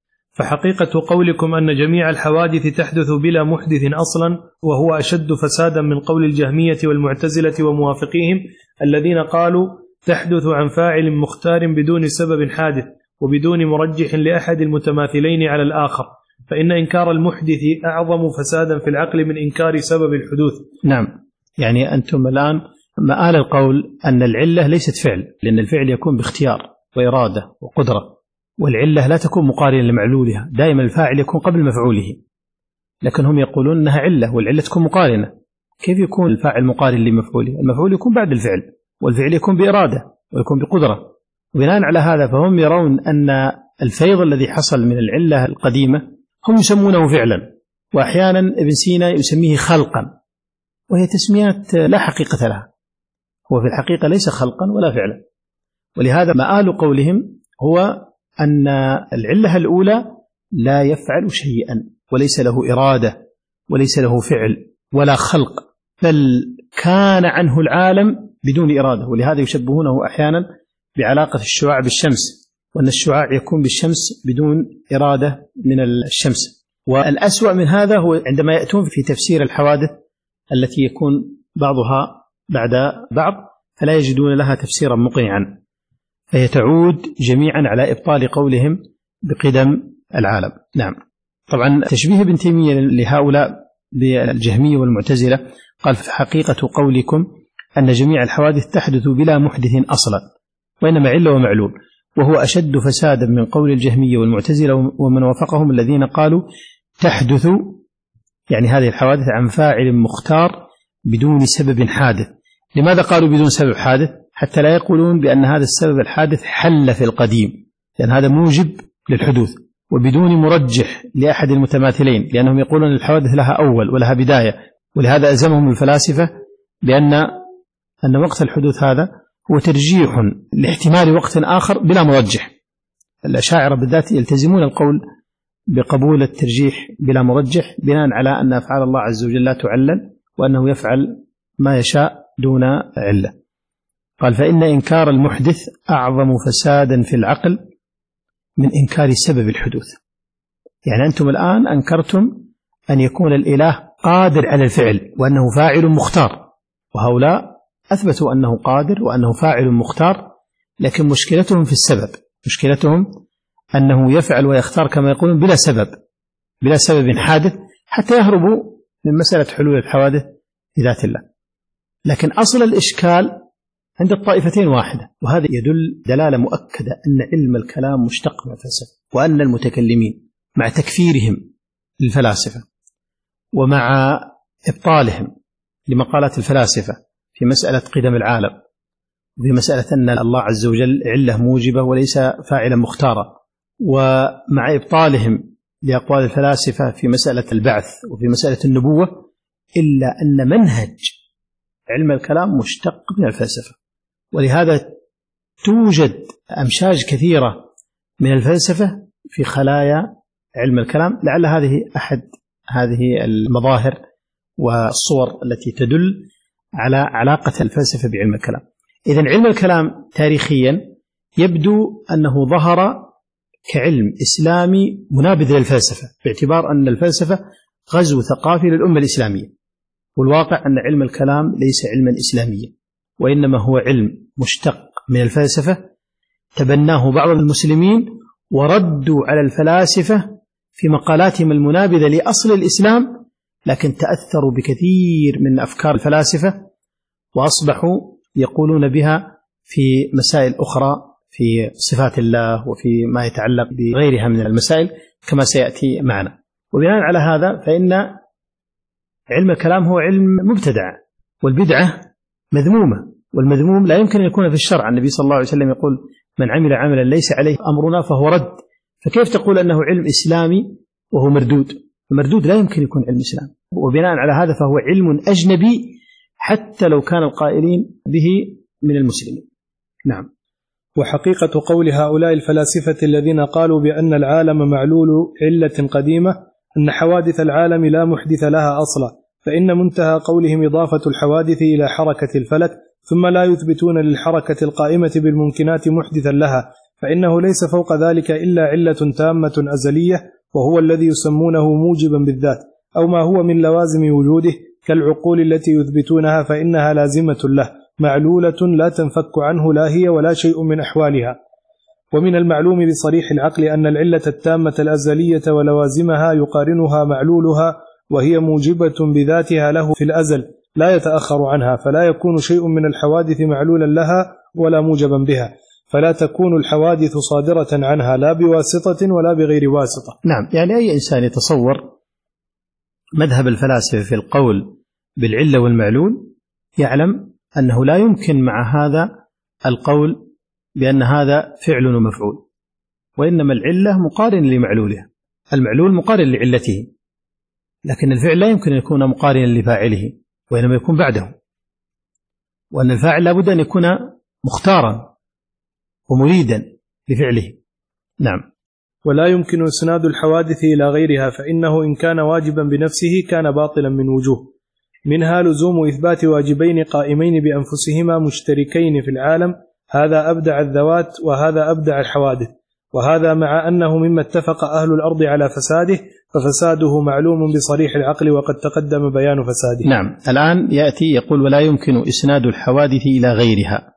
فحقيقة قولكم أن جميع الحوادث تحدث بلا محدث أصلا وهو أشد فسادا من قول الجهمية والمعتزلة وموافقيهم الذين قالوا تحدث عن فاعل مختار بدون سبب حادث وبدون مرجح لأحد المتماثلين على الآخر، فإن إنكار المحدث أعظم فسادا في العقل من إنكار سبب الحدوث. نعم، يعني أنتم الآن مآل القول أن العلة ليست فعل، لأن الفعل يكون باختيار وإرادة وقدرة، والعلة لا تكون مقارنة لمعلولها، دائما الفاعل يكون قبل مفعوله، لكن هم يقولون أنها علة والعلة تكون مقارنة. كيف يكون الفاعل مقارن لمفعوله؟ المفعول يكون بعد الفعل، والفعل يكون بإرادة ويكون بقدرة. وبناء على هذا فهم يرون أن الفيض الذي حصل من العلة القديمة هم يسمونه فعلا، وأحيانا ابن سينا يسميه خلقا، وهي تسميات لا حقيقة لها، هو في الحقيقة ليس خلقا ولا فعلا. ولهذا مآل قولهم هو أن العلة الأولى لا يفعل شيئا وليس له إرادة وليس له فعل ولا خلق، بل كان عنه العالم بدون إرادة. ولهذا يشبهونه أحيانا بعلاقة الشعاع بالشمس، وأن الشعاع يكون بالشمس بدون إرادة من الشمس. والأسوأ من هذا هو عندما يأتون في تفسير الحوادث التي يكون بعضها بعد بعض فلا يجدون لها تفسيرا مقنعا، فهي تعود جميعا على إبطال قولهم بقدم العالم. نعم. طبعا تشبيه ابن تيمية لهؤلاء بالجهمية والمعتزلة قال في حقيقة قولكم أن جميع الحوادث تحدث بلا محدث أصلا وإنما علة ومعلول، وهو أشد فسادا من قول الجهمية والمعتزلة ومن وافقهم الذين قالوا تحدث يعني هذه الحوادث عن فاعل مختار بدون سبب حادث. لماذا قالوا بدون سبب حادث؟ حتى لا يقولون بأن هذا السبب الحادث حل في القديم، لأن هذا موجب للحدوث، وبدون مرجح لأحد المتماثلين، لأنهم يقولون الحوادث لها أول ولها بداية. ولهذا ألزمهم الفلاسفة بأن أن وقت الحدوث هذا هو ترجيح لاحتمال وقت آخر بلا مرجح. الأشاعرة بالذات يلتزمون القول بقبول الترجيح بلا مرجح بناء على أن أفعال الله عز وجل لا تعلل، وأنه يفعل ما يشاء دون علة. قال فإن إنكار المحدث أعظم فسادا في العقل من إنكار سبب الحدوث. يعني أنتم الآن أنكرتم أن يكون الإله قادر على الفعل وأنه فاعل مختار، وهؤلاء أثبتوا أنه قادر وأنه فاعل مختار، لكن مشكلتهم في السبب، مشكلتهم أنه يفعل ويختار كما يقولون بلا سبب، بلا سبب حادث، حتى يهربوا من مسألة حلول الحوادث بذات الله. لكن أصل الإشكال عند الطائفتين واحدة، وهذا يدل دلالة مؤكدة أن علم الكلام مشتق من الفلسفة، وأن المتكلمين مع تكفيرهم للفلاسفة ومع إبطالهم لمقالات الفلاسفة في مسألة قدم العالم وفي مسألة أن الله عز وجل علة موجبة وليس فاعلا مختارا، ومع إبطالهم لأقوال الفلاسفة في مسألة البعث وفي مسألة النبوة، إلا أن منهج علم الكلام مشتق من الفلسفة. ولهذا توجد أمشاج كثيرة من الفلسفة في خلايا علم الكلام، لعل هذه أحد هذه المظاهر والصور التي تدل على علاقة الفلسفة بعلم الكلام. إذن علم الكلام تاريخيا يبدو أنه ظهر كعلم إسلامي منابذ للفلسفة، باعتبار أن الفلسفة غزو ثقافي للأمة الإسلامية، والواقع أن علم الكلام ليس علما إسلاميا، وإنما هو علم مشتق من الفلسفة تبناه بعض المسلمين وردوا على الفلاسفة في مقالاتهم المنابذة لأصل الإسلام، لكن تأثروا بكثير من أفكار الفلاسفة وأصبحوا يقولون بها في مسائل أخرى في صفات الله وفي ما يتعلق بغيرها من المسائل كما سيأتي معنا. وبناء على هذا فإن علم الكلام هو علم مبتدع، والبدعة مذمومة، والمذموم لا يمكن أن يكون في الشرع. النبي صلى الله عليه وسلم يقول من عمل عملا ليس عليه أمرنا فهو رد، فكيف تقول أنه علم إسلامي وهو مردود؟ المردود لا يمكن يكون علم إسلام، وبناء على هذا فهو علم أجنبي حتى لو كان القائلين به من المسلمين. نعم. وحقيقة قول هؤلاء الفلاسفة الذين قالوا بأن العالم معلول علة قديمة أن حوادث العالم لا محدث لها أصلا، فإن منتهى قولهم إضافة الحوادث إلى حركة الفلك، ثم لا يثبتون للحركة القائمة بالممكنات محدثا لها، فإنه ليس فوق ذلك إلا علة تامة أزلية، وهو الذي يسمونه موجبا بالذات، أو ما هو من لوازم وجوده كالعقول التي يثبتونها فإنها لازمة له معلولة لا تنفك عنه لا هي ولا شيء من أحوالها. ومن المعلوم بصريح العقل أن العلة التامة الأزلية ولوازمها يقارنها معلولها، وهي موجبة بذاتها له في الأزل لا يتأخر عنها، فلا يكون شيء من الحوادث معلولا لها ولا موجبا بها، فلا تكون الحوادث صادرة عنها لا بواسطة ولا بغير واسطة. نعم، يعني أي إنسان يتصور مذهب الفلاسفة في القول بالعلة والمعلول يعلم أنه لا يمكن مع هذا القول بأن هذا فعل ومفعول، وإنما العلة مقارن لمعلولها، المعلول مقارن لعلته، لكن الفعل لا يمكن أن يكون مقارنا لفاعله، وإنما يكون بعده، وأن الفاعل لابد أن يكون مختارا ومريدا لفعله. نعم. ولا يمكن إسناد الحوادث إلى غيرها، فإنه إن كان واجبا بنفسه كان باطلا من وجوه، منها لزوم إثبات واجبين قائمين بأنفسهما مشتركين في العالم، هذا أبدع الذوات وهذا أبدع الحوادث، وهذا مع أنه مما اتفق أهل الأرض على فساده، ففساده معلوم بصريح العقل وقد تقدم بيان فساده. نعم. الآن يأتي يقول ولا يمكن إسناد الحوادث إلى غيرها،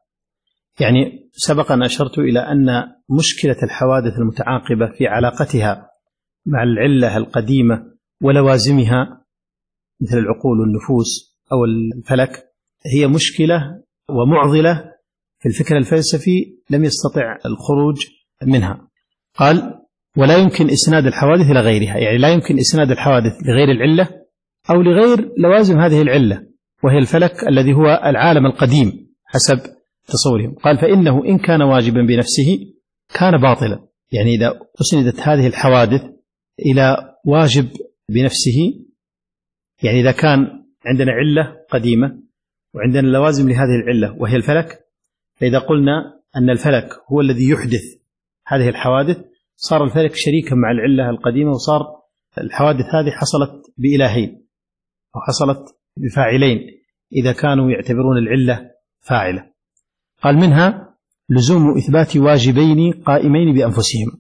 يعني سبق أن أشرت إلى أن مشكلة الحوادث المتعاقبة في علاقتها مع العلة القديمة ولوازمها مثل العقول والنفوس أو الفلك هي مشكلة ومعضلة في الفكر الفلسفي لم يستطع الخروج منها. قال ولا يمكن إسناد الحوادث إلى غيرها، يعني لا يمكن إسناد الحوادث لغير العلة أو لغير لوازم هذه العلة، وهي الفلك الذي هو العالم القديم حسب تصورهم. قال فإنه إن كان واجبا بنفسه كان باطلا، يعني إذا أسندت هذه الحوادث إلى واجب بنفسه، يعني إذا كان عندنا علة قديمة وعندنا لوازم لهذه العلة وهي الفلك، فإذا قلنا أن الفلك هو الذي يحدث هذه الحوادث صار الفلك شريكا مع العلة القديمة، وصار الحوادث هذه حصلت بإلهين أو حصلت بفاعلين إذا كانوا يعتبرون العلة فاعلة. قال منها لزوم إثبات واجبين قائمين بأنفسهم،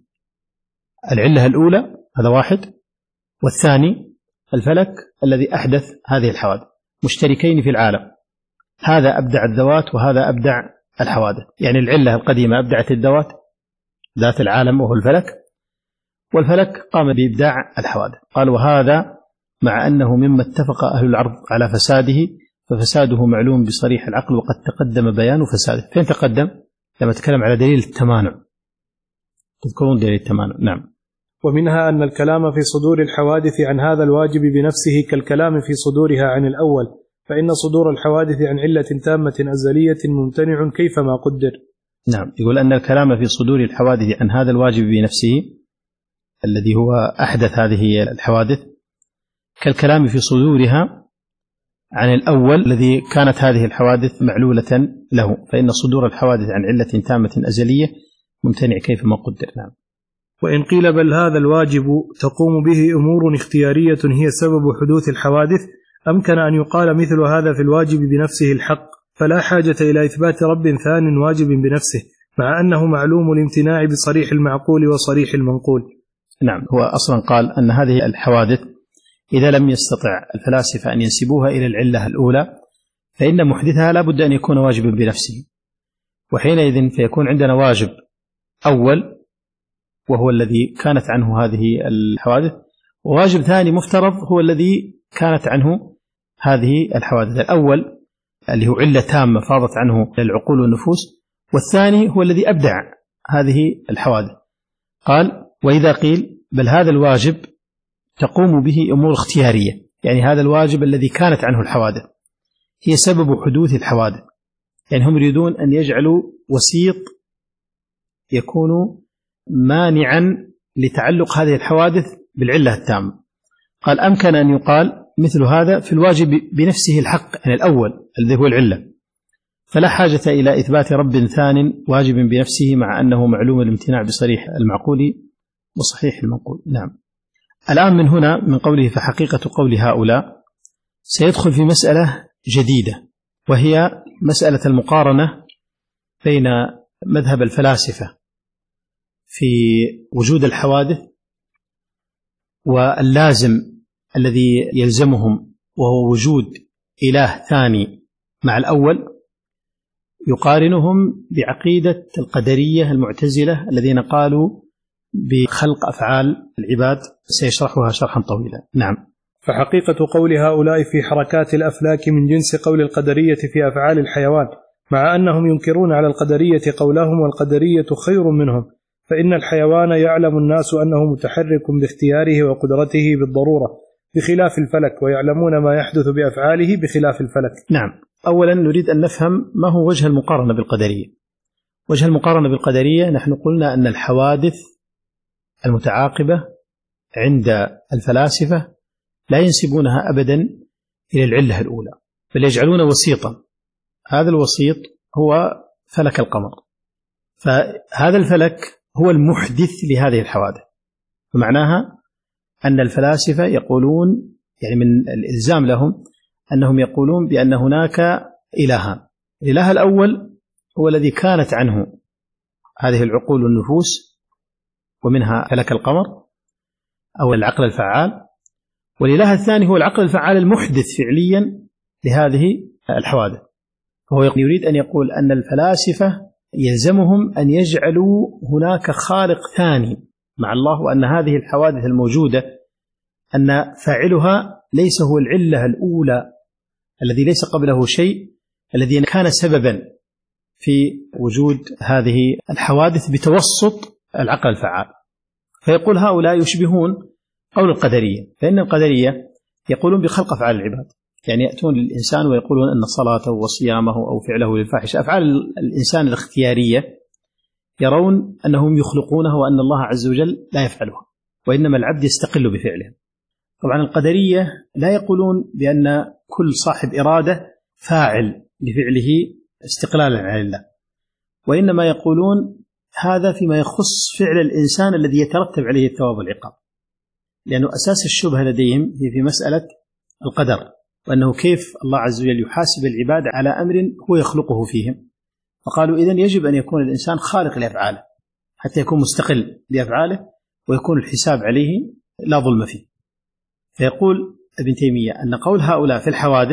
العلة الأولى هذا واحد، والثاني الفلك الذي أحدث هذه الحوادث مشتركين في العالم، هذا أبدع الذوات وهذا أبدع الحوادث، يعني العلة القديمة أبدعت الذوات ذات العالم وهو الفلك، والفلك قام بإبداع الحوادث. قال وهذا مع أنه مما اتفق أهل الأرض على فساده، ففساده معلوم بصريح العقل وقد تقدم بيان فساده. فين تقدم؟ لما تكلم على دليل التمانع، تذكرون دليل التمانع. نعم. ومنها أن الكلام في صدور الحوادث عن هذا الواجب بنفسه كالكلام في صدورها عن الأول، فإن صدور الحوادث عن علة تامة أزلية ممتنع كيفما قدر. نعم. يقول أن الكلام في صدور الحوادث عن هذا الواجب بنفسه الذي هو أحدث هذه الحوادث كالكلام في صدورها عن الأول الذي كانت هذه الحوادث معلولة له، فإن صدور الحوادث عن علة تامة أزلية ممتنع كيفما قدر. نعم. وإن قيل بل هذا الواجب تقوم به أمور اختيارية هي سبب حدوث الحوادث، أمكن أن يقال مثل هذا في الواجب بنفسه الحق، فلا حاجة إلى إثبات رب ثان واجب بنفسه، مع أنه معلوم الامتناع بصريح المعقول وصريح المنقول. نعم، هو أصلا قال أن هذه الحوادث إذا لم يستطع الفلاسفة أن ينسبوها إلى العلة الأولى فإن محدثها لا بد أن يكون واجبا بنفسه، وحينئذ فيكون عندنا واجب أول وهو الذي كانت عنه هذه الحوادث، وواجب ثاني مفترض هو الذي كانت عنه هذه الحوادث. الأول اللي هو علة تامة فاضت عنه العقول والنفوس، والثاني هو الذي أبدع هذه الحوادث. قال وإذا قيل بل هذا الواجب تقوم به أمور اختيارية، يعني هذا الواجب الذي كانت عنه الحوادث هي سبب حدوث الحوادث، يعني هم يريدون أن يجعلوا وسيط يكون مانعا لتعلق هذه الحوادث بالعلة التامة. قال أمكن أن يقال مثل هذا في الواجب بنفسه الحق، يعني الأول الذي هو العلة، فلا حاجة إلى إثبات رب ثان واجب بنفسه، مع أنه معلوم الامتناع بصريح المعقول وصحيح المنقول. نعم. الآن من هنا من قوله فحقيقة قول هؤلاء سيدخل في مسألة جديدة، وهي مسألة المقارنة بين مذهب الفلاسفة في وجود الحوادث واللازم الذي يلزمهم وهو وجود إله ثاني مع الأول، يقارنهم بعقيدة القدرية المعتزلة الذين قالوا بخلق أفعال العباد، سيشرحها شرحا طويلا. نعم. فحقيقة قول هؤلاء في حركات الأفلاك من جنس قول القدرية في أفعال الحيوان، مع أنهم ينكرون على القدرية قولهم والقدرية خير منهم، فإن الحيوان يعلم الناس أنه متحرك باختياره وقدرته بالضرورة بخلاف الفلك، ويعلمون ما يحدث بأفعاله بخلاف الفلك. نعم. أولا نريد أن نفهم ما هو وجه المقارنة بالقدرية. وجه المقارنة بالقدرية نحن قلنا أن الحوادث المتعاقبة عند الفلاسفة لا ينسبونها أبدا إلى العلة الأولى، بل يجعلون وسيطا، هذا الوسيط هو فلك القمر، فهذا الفلك هو المحدث لهذه الحوادث. فمعناها أن الفلاسفة يقولون، يعني من الإلزام لهم أنهم يقولون بأن هناك إلهان، الإله الأول هو الذي كانت عنه هذه العقول والنفوس ومنها فلك القمر أو العقل الفعال، والإله الثاني هو العقل الفعال المحدث فعليا لهذه الحوادث. فهو يريد أن يقول أن الفلاسفة يلزمهم أن يجعلوا هناك خالق ثاني مع الله، وأن هذه الحوادث الموجودة أن فاعلها ليس هو العلة الأولى الذي ليس قبله شيء، الذي كان سببا في وجود هذه الحوادث بتوسط العقل الفعال. فيقول هؤلاء يشبهون قول القدرية، فإن القدرية يقولون بخلق أفعال العباد، يعني يأتون للإنسان ويقولون أن صلاته وصيامه أو فعله للفاحشة أفعال الإنسان الاختيارية، يرون أنهم يخلقونها وأن الله عز وجل لا يفعلها، وإنما العبد يستقل بفعله. طبعا القدرية لا يقولون بأن كل صاحب إرادة فاعل لفعله استقلالا عن الله، وإنما يقولون هذا فيما يخص فعل الإنسان الذي يترتب عليه الثواب والعقاب، لأنه أساس الشبهة لديهم هي في مسألة القدر، وأنه كيف الله عز وجل يحاسب العباد على أمر هو يخلقه فيهم. فقالوا إذن يجب أن يكون الإنسان خالق لأفعاله حتى يكون مستقل بأفعاله ويكون الحساب عليه لا ظلم فيه. فيقول ابن تيمية أن قول هؤلاء في الحوادث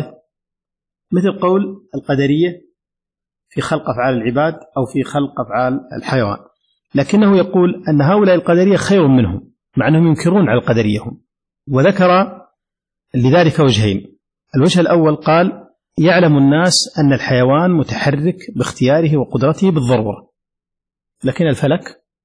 مثل قول القدرية في خلق أفعال العباد أو في خلق أفعال الحيوان، لكنه يقول أن هؤلاء القدرية خير منهم، مع أنهم ينكرون على القدرية هم. وذكر لذلك وجهين. الوجه الأول قال يعلم الناس أن الحيوان متحرك باختياره وقدرته بالضرورة، لكن الفلك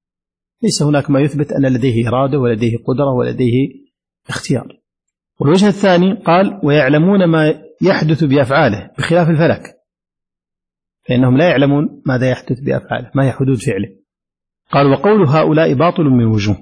ليس هناك ما يثبت أن لديه إرادة ولديه قدرة ولديه اختيار. والوجه الثاني قال ويعلمون ما يحدث بأفعاله بخلاف الفلك، فإنهم لا يعلمون ماذا يحدث بأفعاله، ما هي حدود فعله. قال وقول هؤلاء باطل من وجوه.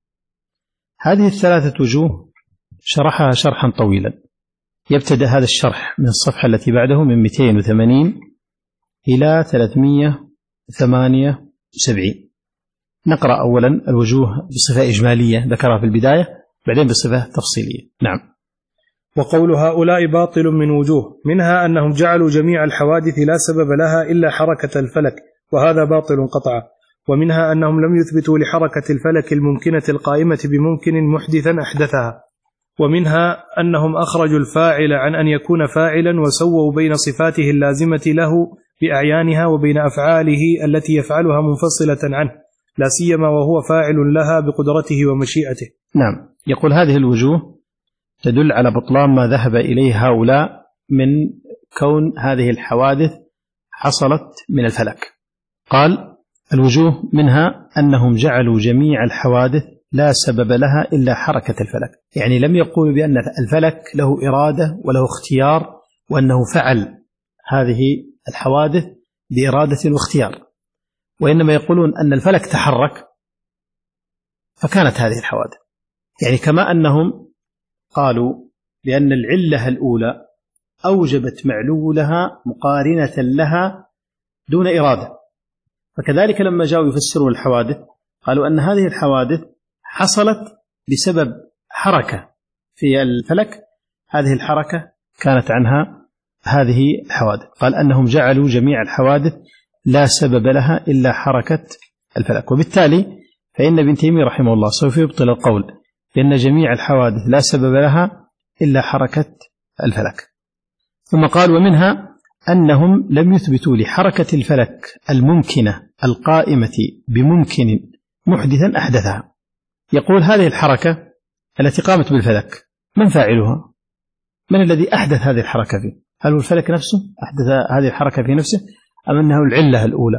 هذه الثلاثة وجوه شرحها شرحا طويلا، يبتدأ هذا الشرح من الصفحة التي بعده من مئتين وثمانين إلى ثلاثمئة وثمانية وسبعين. نقرأ أولا الوجوه بصفة إجمالية ذكرها في البداية، بعدين بصفة تفصيلية. نعم. وقول هؤلاء باطل من وجوه، منها أنهم جعلوا جميع الحوادث لا سبب لها إلا حركة الفلك، وهذا باطل قطعا. ومنها أنهم لم يثبتوا لحركة الفلك الممكنة القائمة بممكن محدثا أحدثها. ومنها أنهم أخرجوا الفاعل عن أن يكون فاعلا، وسووا بين صفاته اللازمة له بأعيانها وبين أفعاله التي يفعلها منفصلة عنه، لا سيما وهو فاعل لها بقدرته ومشيئته. نعم. يقول هذه الوجوه تدل على بطلان ما ذهب إليه هؤلاء من كون هذه الحوادث حصلت من الفلك. قال الوجوه منها أنهم جعلوا جميع الحوادث لا سبب لها إلا حركة الفلك، يعني لم يقولوا بأن الفلك له إرادة وله اختيار وأنه فعل هذه الحوادث بإرادة واختيار، وإنما يقولون أن الفلك تحرك فكانت هذه الحوادث. يعني كما أنهم قالوا بأن العلة الأولى أوجبت معلولها مقارنة لها دون إرادة، فكذلك لما جاءوا يفسروا الحوادث قالوا أن هذه الحوادث حصلت بسبب حركة في الفلك، هذه الحركة كانت عنها هذه الحوادث. قال أنهم جعلوا جميع الحوادث لا سبب لها إلا حركة الفلك، وبالتالي فإن ابن تيمية رحمه الله سوف يبطل القول بأن جميع الحوادث لا سبب لها إلا حركة الفلك. ثم قال ومنها أنهم لم يثبتوا لحركة الفلك الممكنة القائمة بممكن محدثا أحدثها. يقول هذه الحركة التي قامت بالفلك من فاعلها؟ من الذي أحدث هذه الحركة فيه؟ هل هو الفلك نفسه أحدث هذه الحركة في نفسه أم أنه العلة الأولى؟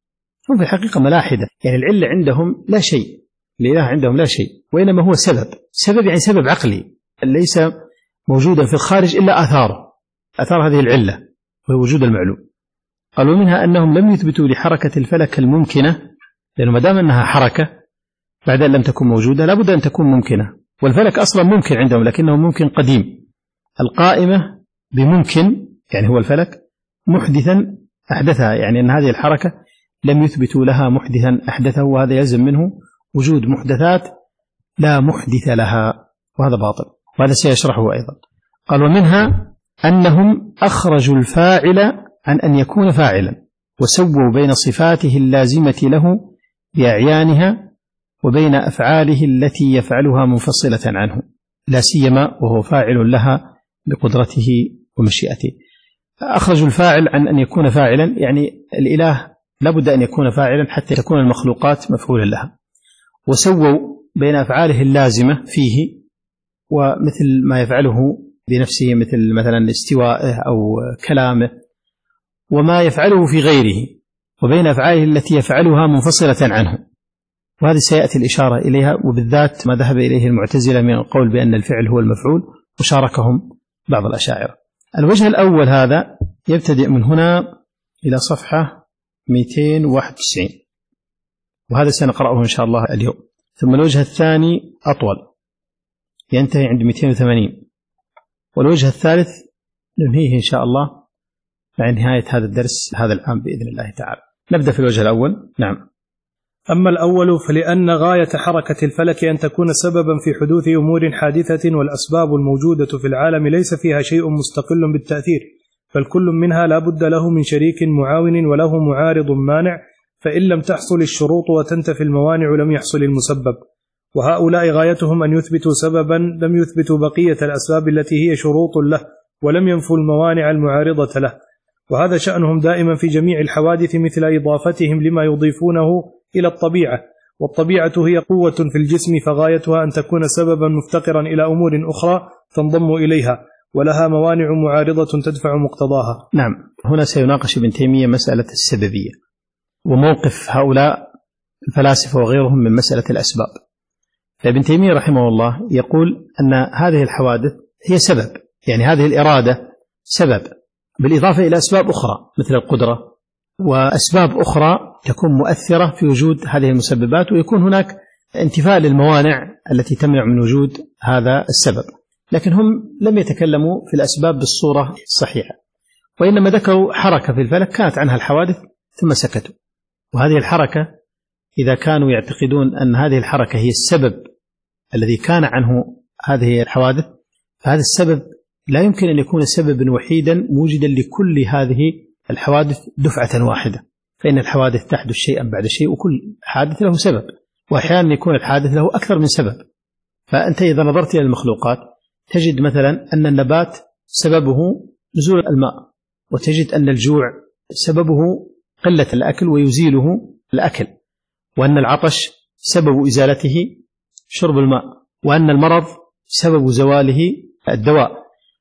هم في الحقيقة ملاحدة، يعني العلة عندهم لا شيء، الإله عندهم لا شيء، وإنما هو سبب، سبب يعني سبب عقلي ليس موجودا في الخارج إلا آثار آثار هذه العلة وهو وجود المعلوم. قالوا منها أنهم لم يثبتوا لحركة الفلك الممكنة، لأنه ما دام أنها حركة بعد أن لم تكن موجودة لابد أن تكون ممكنة، والفلك أصلا ممكن عندهم لكنه ممكن قديم، القائمة بممكن يعني هو الفلك محدثا أحدثها، يعني أن هذه الحركة لم يثبتوا لها محدثا أحدثه، وهذا يلزم منه وجود محدثات لا محدث لها، وهذا باطل، وهذا سيشرحه أيضا. قال ومنها أنهم أخرجوا الفاعل عن أن يكون فاعلا، وسووا بين صفاته اللازمة له بأعيانها وبين أفعاله التي يفعلها منفصلة عنه، لا سيما وهو فاعل لها بقدرته ومشيئته. أخرجوا الفاعل عن أن يكون فاعلا، يعني الإله لابد أن يكون فاعلا حتى تكون المخلوقات مفعولا لها، وسووا بين أفعاله اللازمة فيه ومثل ما يفعله بنفسه مثل مثلا استوائه أو كلامه وما يفعله في غيره، وبين أفعاله التي يفعلها منفصلة عنه، وهذه سيأتي الإشارة إليها، وبالذات ما ذهب إليه المعتزلة من القول بأن الفعل هو المفعول، وشاركهم بعض الأشاعرة. الوجه الأول هذا يبتدئ من هنا إلى صفحة مئتين وواحد وتسعين، وهذا سنقرأه إن شاء الله اليوم. ثم الوجه الثاني أطول ينتهي عند مئتين وثمانين، والوجه الثالث ننهيه إن شاء الله مع نهاية هذا الدرس هذا العام بإذن الله تعالى. نبدأ في الوجه الأول. نعم. أما الأول فلأن غاية حركة الفلك أن تكون سببا في حدوث أمور حادثة، والأسباب الموجودة في العالم ليس فيها شيء مستقل بالتأثير، بل كل منها لا بد له من شريك معاون وله معارض مانع، فإن لم تحصل الشروط وتنتفي الموانع لم يحصل المسبب. وهؤلاء غايتهم أن يثبتوا سببا لم يثبتوا بقية الأسباب التي هي شروط له، ولم ينفوا الموانع المعارضة له، وهذا شأنهم دائما في جميع الحوادث، مثل إضافتهم لما يضيفونه إلى الطبيعة، والطبيعة هي قوة في الجسم، فغايتها أن تكون سببا مفتقرا إلى أمور أخرى تنضم إليها، ولها موانع معارضة تدفع مقتضاها. نعم. هنا سيناقش ابن تيمية مسألة السببية وموقف هؤلاء الفلاسفة وغيرهم من مسألة الأسباب. فابن تيمية رحمه الله يقول أن هذه الحوادث هي سبب، يعني هذه الإرادة سبب، بالإضافة إلى أسباب أخرى مثل القدرة وأسباب أخرى تكون مؤثرة في وجود هذه المسببات، ويكون هناك انتفاء للموانع التي تمنع من وجود هذا السبب. لكن هم لم يتكلموا في الأسباب بالصورة الصحيحة، وإنما ذكروا حركة في الفلك كانت عنها الحوادث ثم سكتوا، وهذه الحركة إذا كانوا يعتقدون أن هذه الحركة هي السبب الذي كان عنه هذه الحوادث، فهذا السبب لا يمكن أن يكون سببا وحيدا موجدا لكل هذه الحوادث دفعة واحدة، فإن الحوادث تحدث شيئا بعد شيء، وكل حادث له سبب، وأحيانا يكون الحادث له أكثر من سبب. فأنت إذا نظرت إلى المخلوقات تجد مثلا أن النبات سببه نزول الماء، وتجد أن الجوع سببه قلة الأكل ويزيله الأكل، وأن العطش سبب إزالته شرب الماء، وأن المرض سبب زواله الدواء.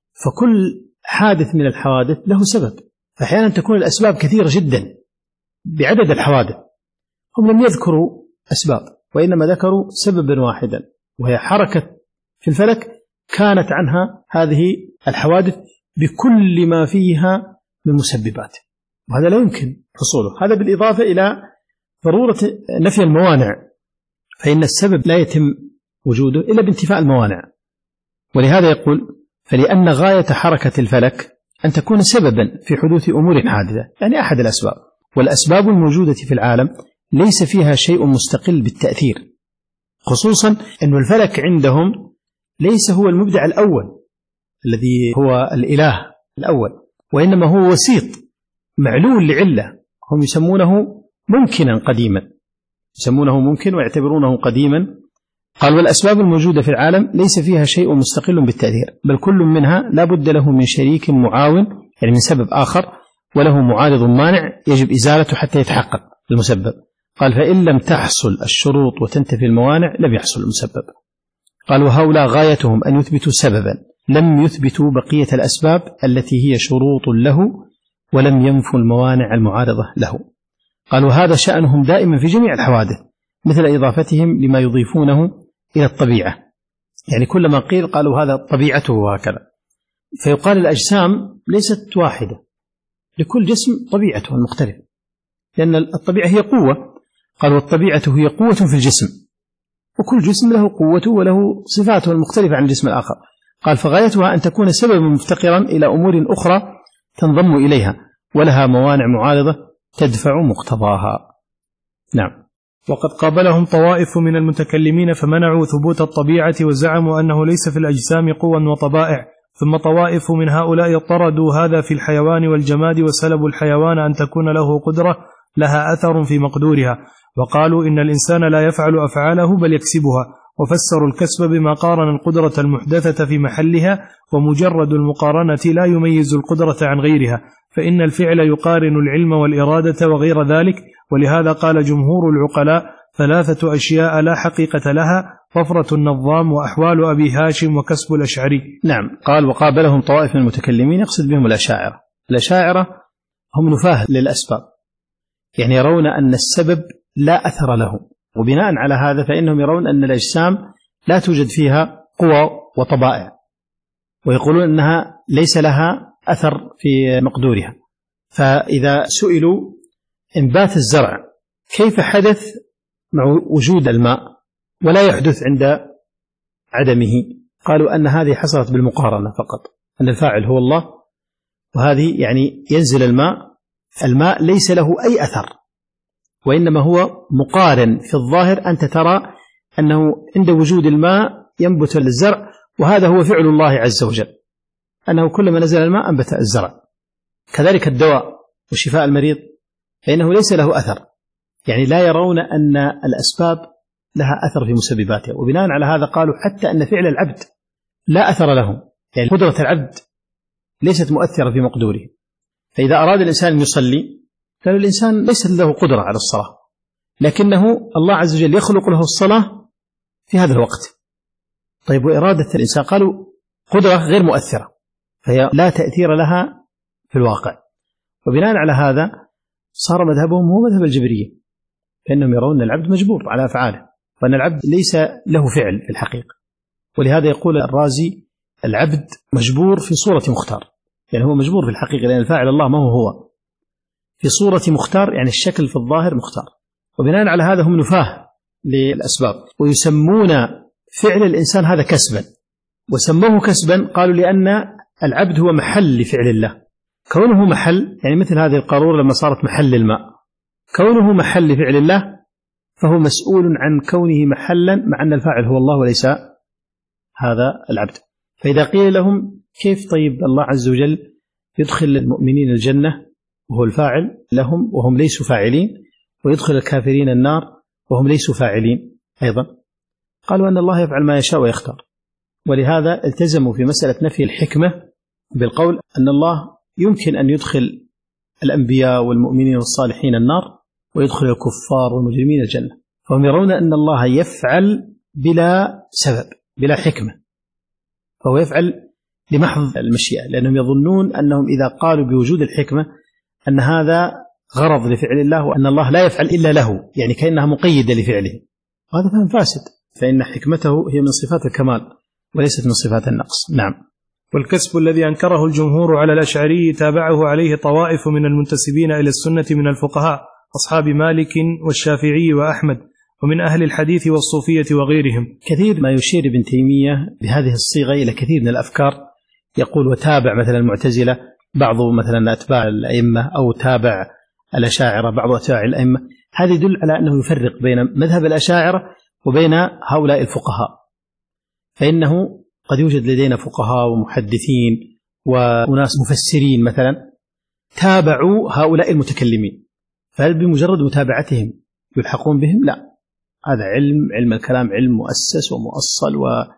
فكل حادث من الحوادث له سبب، فأحيانا تكون الأسباب كثيرة جدا بعدد الحوادث. هم لم يذكروا أسباب، وإنما ذكروا سببا واحدا، وهي حركة في الفلك كانت عنها هذه الحوادث بكل ما فيها من مسببات، وهذا لا يمكن حصوله. هذا بالإضافة إلى ضرورة نفي الموانع، فإن السبب لا يتم وجوده إلا بانتفاء الموانع. ولهذا يقول: فلأن غاية حركة الفلك أن تكون سببا في حدوث أمور حادثة، يعني أحد الأسباب. والأسباب الموجودة في العالم ليس فيها شيء مستقل بالتأثير، خصوصا أن الفلك عندهم ليس هو المبدع الأول الذي هو الإله الأول، وإنما هو وسيط معلول لعلة، هم يسمونه ممكنا قديما، يسمونه ممكن ويعتبرونه قديما. قال: والأسباب الموجودة في العالم ليس فيها شيء مستقل بالتأثير، بل كل منها لا بد له من شريك معاون، يعني من سبب آخر، وله معارض مانع يجب إزالته حتى يتحقق المسبب. قال: فإن لم تحصل الشروط وتنتفي الموانع لم يحصل المسبب. قال: وهؤلاء غايتهم أن يثبتوا سببا، لم يثبتوا بقية الأسباب التي هي شروط له، ولم ينفوا الموانع المعارضة له. قال: وهذا شأنهم دائما في جميع الحوادث، مثل إضافتهم لما يضيفونه إلى الطبيعة، يعني كلما قيل قالوا هذا طبيعته وهكذا. فيقال الأجسام ليست واحدة، لكل جسم طبيعته المختلفة، لأن الطبيعة هي قوة. قال: والطبيعة هي قوة في الجسم، وكل جسم له قوته وله صفاته المختلفة عن الجسم الآخر. قال: فغايتها أن تكون سببا مفتقرا إلى أمور أخرى تنضم إليها، ولها موانع معارضة تدفع مقتضاها. نعم. وقد قابلهم طوائف من المتكلمين فمنعوا ثبوت الطبيعة، وزعموا أنه ليس في الأجسام قوى وطبائع. ثم طوائف من هؤلاء طردوا هذا في الحيوان والجماد، وسلبوا الحيوان أن تكون له قدرة لها أثر في مقدورها، وقالوا إن الإنسان لا يفعل أفعاله بل يكسبها، وفسروا الكسب بما قارن القدرة المحدثة في محلها، ومجرد المقارنة لا يميز القدرة عن غيرها، فإن الفعل يقارن العلم والإرادة وغير ذلك. ولهذا قال جمهور العقلاء: ثلاثة أشياء لا حقيقة لها، طفرة النظام، وأحوال أبي هاشم، وكسب الأشعري. نعم. قال: وقابلهم طوائف من المتكلمين، يقصد بهم الأشاعرة. الأشاعرة هم نفاه للأسباب، يعني يرون أن السبب لا أثر له، وبناء على هذا فإنهم يرون أن الأجسام لا توجد فيها قوى وطبائع، ويقولون أنها ليس لها أثر في مقدورها. فإذا سئلوا إنبات الزرع كيف حدث مع وجود الماء ولا يحدث عند عدمه، قالوا أن هذه حصلت بالمقارنة فقط، أن الفاعل هو الله، وهذه يعني ينزل الماء، الماء ليس له أي أثر، وإنما هو مقارن في الظاهر. أنت ترى أنه عند وجود الماء ينبت الزرع، وهذا هو فعل الله عز وجل، أنه كلما نزل الماء أنبت الزرع. كذلك الدواء وشفاء المريض فإنه ليس له أثر، يعني لا يرون أن الأسباب لها أثر في مسبباتها. وبناء على هذا قالوا حتى أن فعل العبد لا أثر له، يعني قدرة العبد ليست مؤثرة في مقدوره. فإذا أراد الإنسان أن يصلي قالوا الإنسان ليس له قدرة على الصلاة، لكنه الله عز وجل يخلق له الصلاة في هذا الوقت. طيب وإرادة الإنسان قالوا قدرة غير مؤثرة، فهي لا تأثير لها في الواقع. وبناء على هذا صار مذهبهم هو مذهب الجبرية، فإنهم يرون أن العبد مجبور على أفعاله، وأن العبد ليس له فعل في الحقيقة. ولهذا يقول الرازي: العبد مجبور في صورة مختار، يعني هو مجبور في الحقيقة لأن الفاعل الله ما هو هو، في صورة مختار، يعني الشكل في الظاهر مختار. وبناء على هذا هم نفاه للأسباب، ويسمون فعل الإنسان هذا كسبا. وسموه كسبا قالوا لأن العبد هو محل لفعل الله، كونه محل، يعني مثل هذه القارورة لما صارت محل الماء، كونه محل لفعل الله فهو مسؤول عن كونه محلا مع أن الفاعل هو الله وليس هذا العبد. فإذا قيل لهم كيف طيب الله عز وجل يدخل المؤمنين الجنة وهو الفاعل لهم وهم ليسوا فاعلين، ويدخل الكافرين النار وهم ليسوا فاعلين أيضا؟ قالوا أن الله يفعل ما يشاء ويختار، ولهذا التزموا في مسألة نفي الحكمة بالقول أن الله يمكن أن يدخل الأنبياء والمؤمنين والصالحين النار ويدخل الكفار والمجرمين الجنة، فهم يرون أن الله يفعل بلا سبب بلا حكمة، فهو يفعل لمحض المشيئة، لأنهم يظنون أنهم إذا قالوا بوجود الحكمة أن هذا غرض لفعل الله وأن الله لا يفعل إلا له، يعني كأنها مقيدة لفعله، وهذا فهم فاسد، فإن حكمته هي من صفات الكمال وليست من صفات النقص. نعم. والكسب الذي أنكره الجمهور على الأشعري تابعه عليه طوائف من المنتسبين إلى السنة من الفقهاء أصحاب مالك والشافعي وأحمد ومن أهل الحديث والصوفية وغيرهم. كثير ما يشير ابن تيمية بهذه الصيغة إلى كثير من الأفكار، يقول وتابع مثلا المعتزلة بعض مثلا أتباع الأئمة، أو تابع الأشاعرة بعض أتباع الأئمة. هذا يدل على أنه يفرق بين مذهب الأشاعرة وبين هؤلاء الفقهاء، فإنه قد يوجد لدينا فقهاء ومحدثين وناس مفسرين مثلا تابعوا هؤلاء المتكلمين، فهل بمجرد متابعتهم يلحقون بهم؟ لا، هذا علم علم الكلام علم مؤسس ومؤصل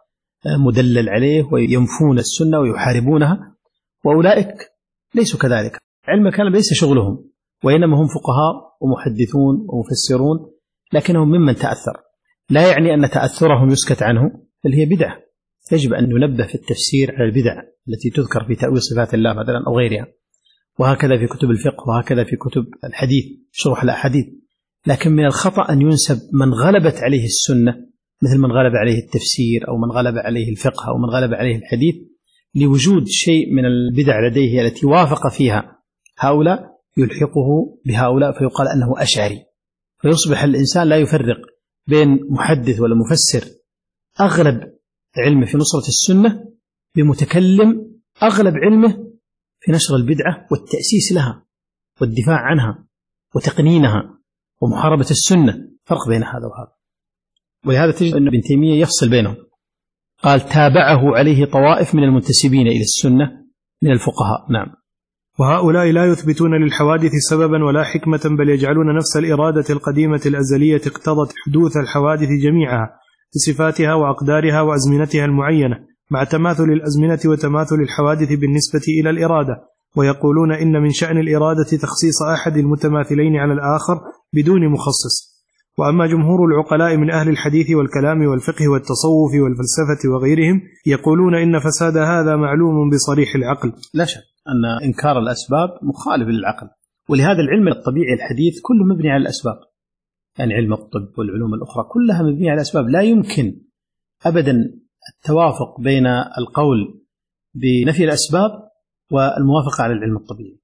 ومدلل عليه، وينفون السنة ويحاربونها، وأولئك ليسوا كذلك، علم الكلام ليس شغلهم، وإنما هم فقهاء ومحدثون ومفسرون، لكنهم ممن تأثر، لا يعني أن تأثرهم يسكت عنه، بل هي بدعة، يجب أن ننبه في التفسير على البدع التي تذكر في تأويل صفات الله مثلا أو غيرها، وهكذا في كتب الفقه وهكذا في كتب الحديث شرح الأحاديث. لكن من الخطأ أن ينسب من غلبت عليه السنة مثل من غلب عليه التفسير أو من غلب عليه الفقه أو من غلب عليه الحديث، لوجود شيء من البدع لديه التي وافق فيها هؤلاء يلحقه بهؤلاء فيقال أنه أشعري، فيصبح الإنسان لا يفرق بين محدث ولا مفسر أغلب علمه في نصرة السنة بمتكلم أغلب علمه في نشر البدعة والتأسيس لها والدفاع عنها وتقنينها ومحاربة السنة، فرق بين هذا وهذا. ولهذا تجد أن ابن تيمية يفصل بينهم، قال تابعه عليه طوائف من المنتسبين إلى السنة من الفقهاء. نعم. وهؤلاء لا يثبتون للحوادث سببا ولا حكمة، بل يجعلون نفس الإرادة القديمة الأزلية اقتضت حدوث الحوادث جميعها بصفاتها وأقدارها وأزمنتها المعينة، مع تماثل الأزمنة وتماثل الحوادث بالنسبة إلى الإرادة، ويقولون إن من شأن الإرادة تخصيص أحد المتماثلين على الآخر بدون مخصص. وأما جمهور العقلاء من أهل الحديث والكلام والفقه والتصوف والفلسفة وغيرهم يقولون إن فساد هذا معلوم بصريح العقل. لا شك أن إنكار الأسباب مخالف للعقل، ولهذا العلم الطبيعي الحديث كله مبني على الأسباب، يعني علم الطب والعلوم الأخرى كلها مبنية على الأسباب، لا يمكن أبدا التوافق بين القول بنفي الأسباب والموافقة على العلم الطبيعي،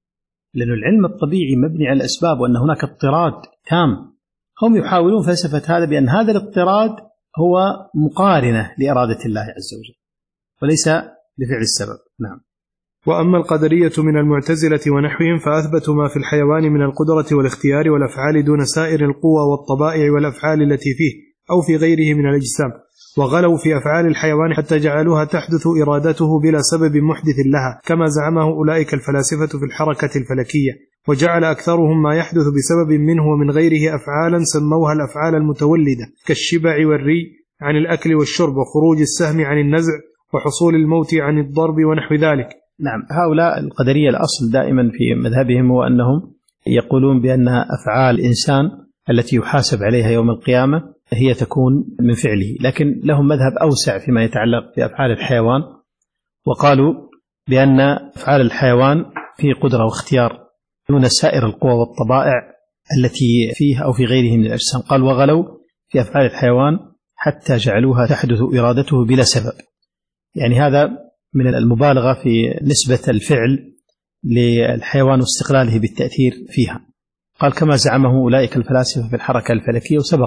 لأن العلم الطبيعي مبني على الأسباب وأن هناك اضطراد تام. هم يحاولون فلسفة هذا بأن هذا الاضطراد هو مقارنة لإرادة الله عز وجل وليس بفعل السبب. نعم. وأما القدرية من المعتزلة ونحوهم فأثبتوا ما في الحيوان من القدرة والاختيار والأفعال دون سائر القوى والطبائع والأفعال التي فيه أو في غيره من الأجسام، وغلوا في أفعال الحيوان حتى جعلوها تحدث إرادته بلا سبب محدث لها، كما زعمه أولئك الفلاسفة في الحركة الفلكية، وجعل أكثرهم ما يحدث بسبب منه ومن غيره أفعالا سموها الأفعال المتولدة، كالشبع والري عن الأكل والشرب، وخروج السهم عن النزع، وحصول الموت عن الضرب ونحو ذلك. نعم. هؤلاء القدرية الأصل دائما في مذهبهم هو أنهم يقولون بأن أفعال الإنسان التي يحاسب عليها يوم القيامة هي تكون من فعله، لكن لهم مذهب أوسع فيما يتعلق بأفعال الحيوان، وقالوا بأن أفعال الحيوان في قدرة واختيار دون سائر القوى والطبائع التي فيه أو في غيره من الأجسام. قال وغلوا في أفعال الحيوان حتى جعلوها تحدث إرادته بلا سبب، يعني هذا من المبالغة في نسبة الفعل للحيوان واستقلاله بالتأثير فيها. قال كما زعمه أولئك الفلاسفة في الحركة الفلكية، وسبق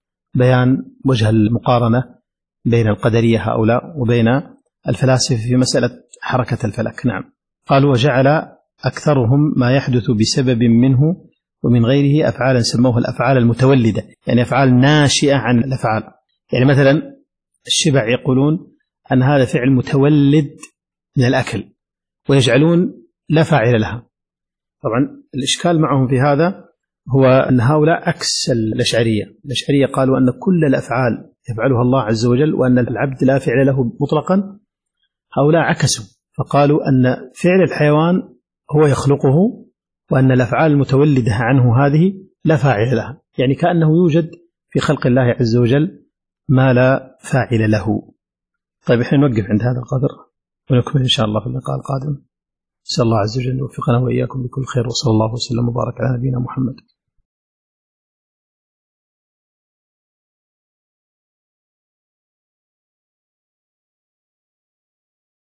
بيان وجه المقارنة بين القدرية هؤلاء وبين الفلاسفة في مسألة حركة الفلك. نعم. قالوا وجعل أكثرهم ما يحدث بسبب منه ومن غيره أفعالا سموها الأفعال المتولدة، يعني أفعال ناشئة عن الأفعال. يعني مثلا الشبع يقولون أن هذا فعل متولد من الأكل ويجعلون لا فاعل لها. طبعا الإشكال معهم في هذا هو أن هؤلاء عكس الأشعرية. الأشعرية قالوا أن كل الأفعال يفعلها الله عز وجل وأن العبد لا فعل له مطلقا. هؤلاء عكسوا فقالوا أن فعل الحيوان هو يخلقه، وأن الأفعال المتولدة عنه هذه لا فاعل لها، يعني كأنه يوجد في خلق الله عز وجل ما لا فاعل له. طيب احنا نوقف عند هذا القدر ونكمل إن شاء الله في اللقاء القادم. نسأل الله عز وجل يوفقنا وإياكم بكل خير، وصلى الله وسلم وبارك على نبينا محمد.